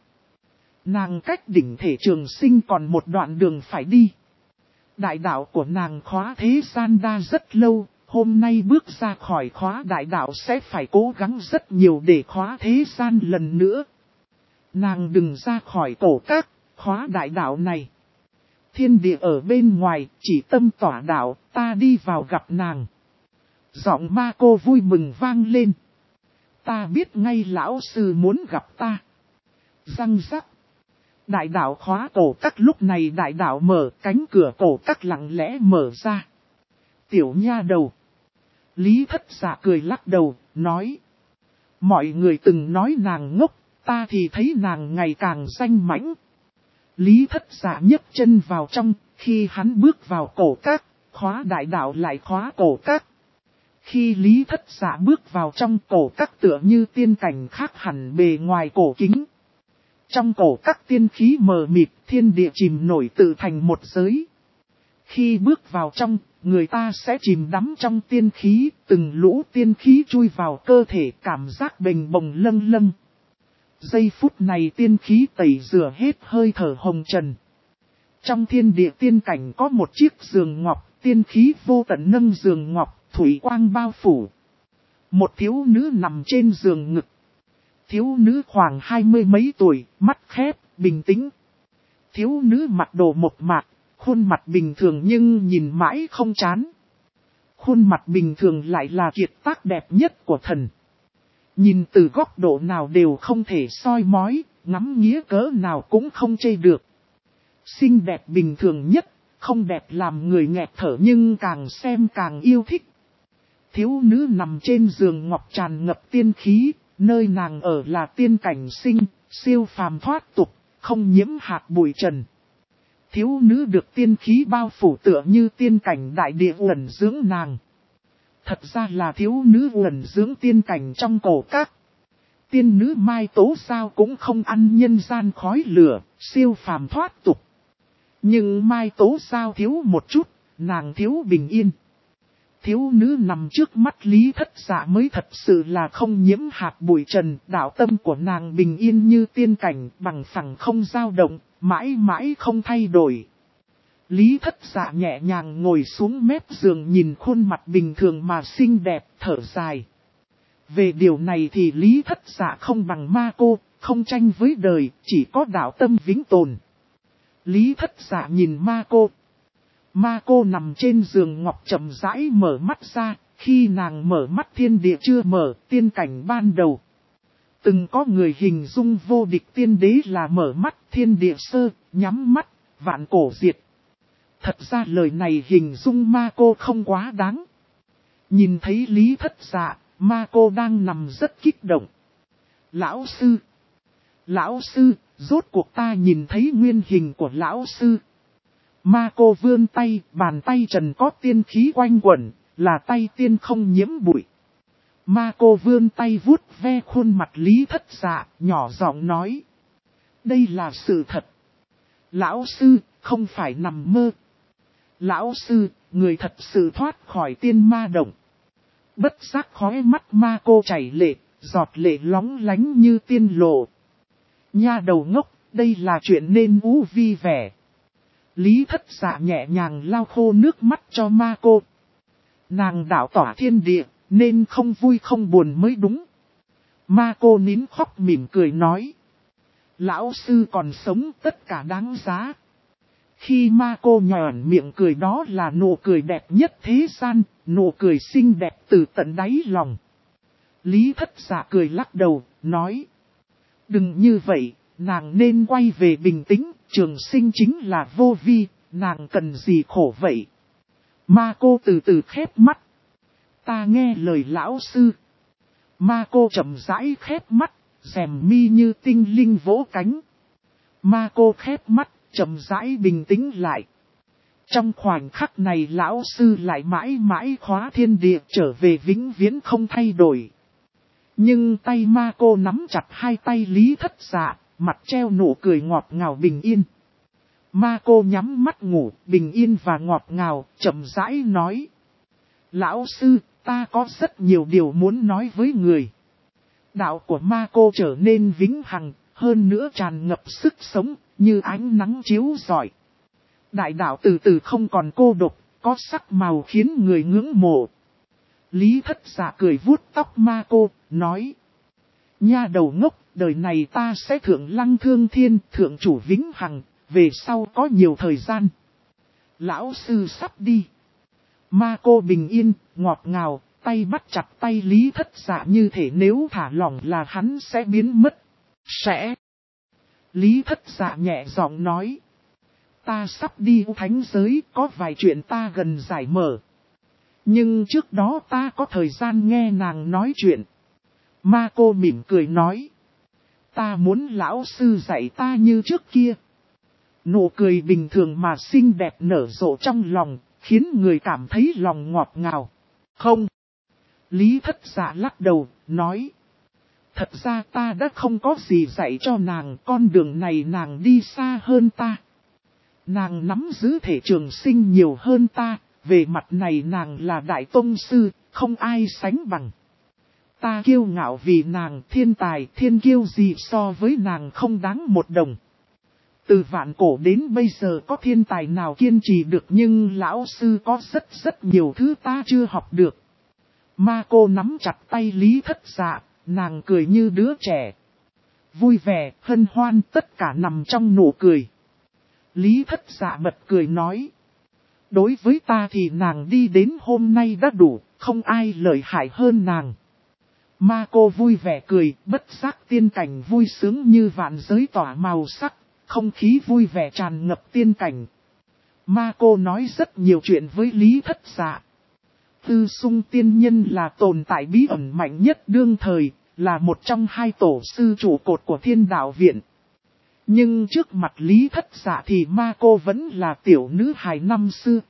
Nàng cách đỉnh thể trường sinh còn một đoạn đường phải đi. Đại đạo của nàng khóa thế gian đa rất lâu, hôm nay bước ra khỏi khóa đại đạo sẽ phải cố gắng rất nhiều để khóa thế gian lần nữa. Nàng đừng ra khỏi cổ các, khóa đại đạo này. Thiên địa ở bên ngoài, chỉ tâm tỏa đạo, ta đi vào gặp nàng. Giọng ma cô vui mừng vang lên. Ta biết ngay lão sư muốn gặp ta. Răng rắc. Đại đạo khóa cổ các lúc này đại đạo mở, cánh cửa cổ các lặng lẽ mở ra. Tiểu nha đầu. Lý Thất Dạ cười lắc đầu, nói. Mọi người từng nói nàng ngốc, ta thì thấy nàng ngày càng danh mãnh. Lý Thất Dạ nhấc chân vào trong, khi hắn bước vào cổ các, khóa đại đạo lại khóa cổ các. Khi Lý Thất Dạ bước vào trong cổ các tựa như tiên cảnh khác hẳn bề ngoài cổ kính. Trong cổ các tiên khí mờ mịt, thiên địa chìm nổi tự thành một giới. Khi bước vào trong, người ta sẽ chìm đắm trong tiên khí, từng lũ tiên khí chui vào cơ thể cảm giác bềnh bồng lâng lâng. Giây phút này tiên khí tẩy rửa hết hơi thở hồng trần. Trong thiên địa tiên cảnh có một chiếc giường ngọc, tiên khí vô tận nâng giường ngọc, thủy quang bao phủ. Một thiếu nữ nằm trên giường ngực. Thiếu nữ khoảng 20 mấy tuổi, mắt khép, bình tĩnh. Thiếu nữ mặc đồ mộc mạc, khuôn mặt bình thường nhưng nhìn mãi không chán. Khuôn mặt bình thường lại là kiệt tác đẹp nhất của thần. Nhìn từ góc độ nào đều không thể soi mói, ngắm nghía cỡ nào cũng không chê được. Xinh đẹp bình thường nhất, không đẹp làm người nghẹt thở nhưng càng xem càng yêu thích. Thiếu nữ nằm trên giường ngọc tràn ngập tiên khí, nơi nàng ở là tiên cảnh sinh, siêu phàm thoát tục, không nhiễm hạt bụi trần. Thiếu nữ được tiên khí bao phủ tựa như tiên cảnh đại địa uẩn dưỡng nàng. Thật ra là thiếu nữ uẩn dưỡng tiên cảnh trong cổ các. Tiên nữ Mai Tố sao cũng không ăn nhân gian khói lửa, siêu phàm thoát tục. Nhưng Mai Tố sao thiếu một chút, nàng thiếu bình yên. Thiếu nữ nằm trước mắt Lý Thất Dạ mới thật sự là không nhiễm hạt bụi trần, đạo tâm của nàng bình yên như tiên cảnh, bằng phẳng không dao động, mãi mãi không thay đổi. Lý Thất Dạ nhẹ nhàng ngồi xuống mép giường nhìn khuôn mặt bình thường mà xinh đẹp, thở dài. Về điều này thì Lý Thất Dạ không bằng ma cô, không tranh với đời, chỉ có đạo tâm vĩnh tồn. Lý Thất Dạ nhìn ma cô. Ma cô nằm trên giường ngọc chậm rãi mở mắt ra, khi nàng mở mắt thiên địa chưa mở, tiên cảnh ban đầu. Từng có người hình dung vô địch tiên đế là mở mắt thiên địa sơ, nhắm mắt, vạn cổ diệt. Thật ra lời này hình dung ma cô không quá đáng. Nhìn thấy Lý Thất Dạ, ma cô đang nằm rất kích động. Lão sư! Lão sư! Rốt cuộc ta nhìn thấy nguyên hình của lão sư. Ma cô vươn tay, bàn tay trần có tiên khí quanh quẩn, là tay tiên không nhiễm bụi. Ma cô vươn tay vuốt ve khuôn mặt Lý Thất Dạ, nhỏ giọng nói. Đây là sự thật. Lão sư, không phải nằm mơ. Lão sư, người thật sự thoát khỏi tiên ma động. Bất giác khóe mắt ma cô chảy lệ, giọt lệ lóng lánh như tiên lộ. Nha đầu ngốc, đây là chuyện nên ú vi vẻ. Lý Thất Dạ nhẹ nhàng lau khô nước mắt cho ma cô. Nàng đạo tỏa thiên địa, nên không vui không buồn mới đúng. Ma cô nín khóc mỉm cười nói. Lão sư còn sống tất cả đáng giá. Khi ma cô nhòn miệng cười đó là nụ cười đẹp nhất thế gian, nụ cười xinh đẹp từ tận đáy lòng. Lý Thất Dạ cười lắc đầu, nói. Đừng như vậy, nàng nên quay về bình tĩnh, trường sinh chính là vô vi, nàng cần gì khổ vậy? Ma cô từ từ khép mắt. Ta nghe lời lão sư. Ma cô chậm rãi khép mắt, rèm mi như tinh linh vỗ cánh. Ma cô khép mắt, chậm rãi bình tĩnh lại. Trong khoảnh khắc này lão sư lại mãi mãi khóa thiên địa trở về vĩnh viễn không thay đổi. Nhưng tay ma cô nắm chặt hai tay Lý Thất Dạ, mặt treo nụ cười ngọt ngào bình yên. Ma cô nhắm mắt ngủ, bình yên và ngọt ngào, chậm rãi nói. Lão sư, ta có rất nhiều điều muốn nói với người. Đạo của ma cô trở nên vĩnh hằng, hơn nữa tràn ngập sức sống, như ánh nắng chiếu rọi. Đại đạo từ từ không còn cô độc, có sắc màu khiến người ngưỡng mộ. Lý Thất Dạ cười vuốt tóc ma cô, nói. Nha đầu ngốc, đời này ta sẽ thượng lăng thương thiên, thượng chủ vĩnh hằng, về sau có nhiều thời gian. Lão sư sắp đi. Ma cô bình yên, ngọt ngào, tay bắt chặt tay Lý Thất Dạ như thể nếu thả lỏng là hắn sẽ biến mất. Sẽ. Lý Thất Dạ nhẹ giọng nói. Ta sắp đi thánh giới, có vài chuyện ta gần giải mở. Nhưng trước đó ta có thời gian nghe nàng nói chuyện. Ma cô mỉm cười nói. Ta muốn lão sư dạy ta như trước kia. Nụ cười bình thường mà xinh đẹp nở rộ trong lòng, khiến người cảm thấy lòng ngọt ngào. Không. Lý Thất Dạ lắc đầu, nói. Thật ra ta đã không có gì dạy cho nàng, con đường này nàng đi xa hơn ta. Nàng nắm giữ thể trường sinh nhiều hơn ta, về mặt này nàng là đại tông sư, không ai sánh bằng. Ta kiêu ngạo vì nàng thiên tài thiên kiêu gì so với nàng không đáng một đồng. Từ vạn cổ đến bây giờ có thiên tài nào kiên trì được nhưng lão sư có rất nhiều thứ ta chưa học được. Ma cô nắm chặt tay Lý Thất Dạ, nàng cười như đứa trẻ. Vui vẻ, hân hoan tất cả nằm trong nụ cười. Lý Thất Dạ bật cười nói. Đối với ta thì nàng đi đến hôm nay đã đủ, không ai lợi hại hơn nàng. Ma cô vui vẻ cười, bất giác tiên cảnh vui sướng như vạn giới tỏa màu sắc, không khí vui vẻ tràn ngập tiên cảnh. Ma cô nói rất nhiều chuyện với Lý Thất Dạ. Tư Sung tiên nhân là tồn tại bí ẩn mạnh nhất đương thời, là một trong hai tổ sư trụ cột của Thiên Đạo Viện. Nhưng trước mặt Lý Thất Dạ thì ma cô vẫn là tiểu nữ hài năm xưa.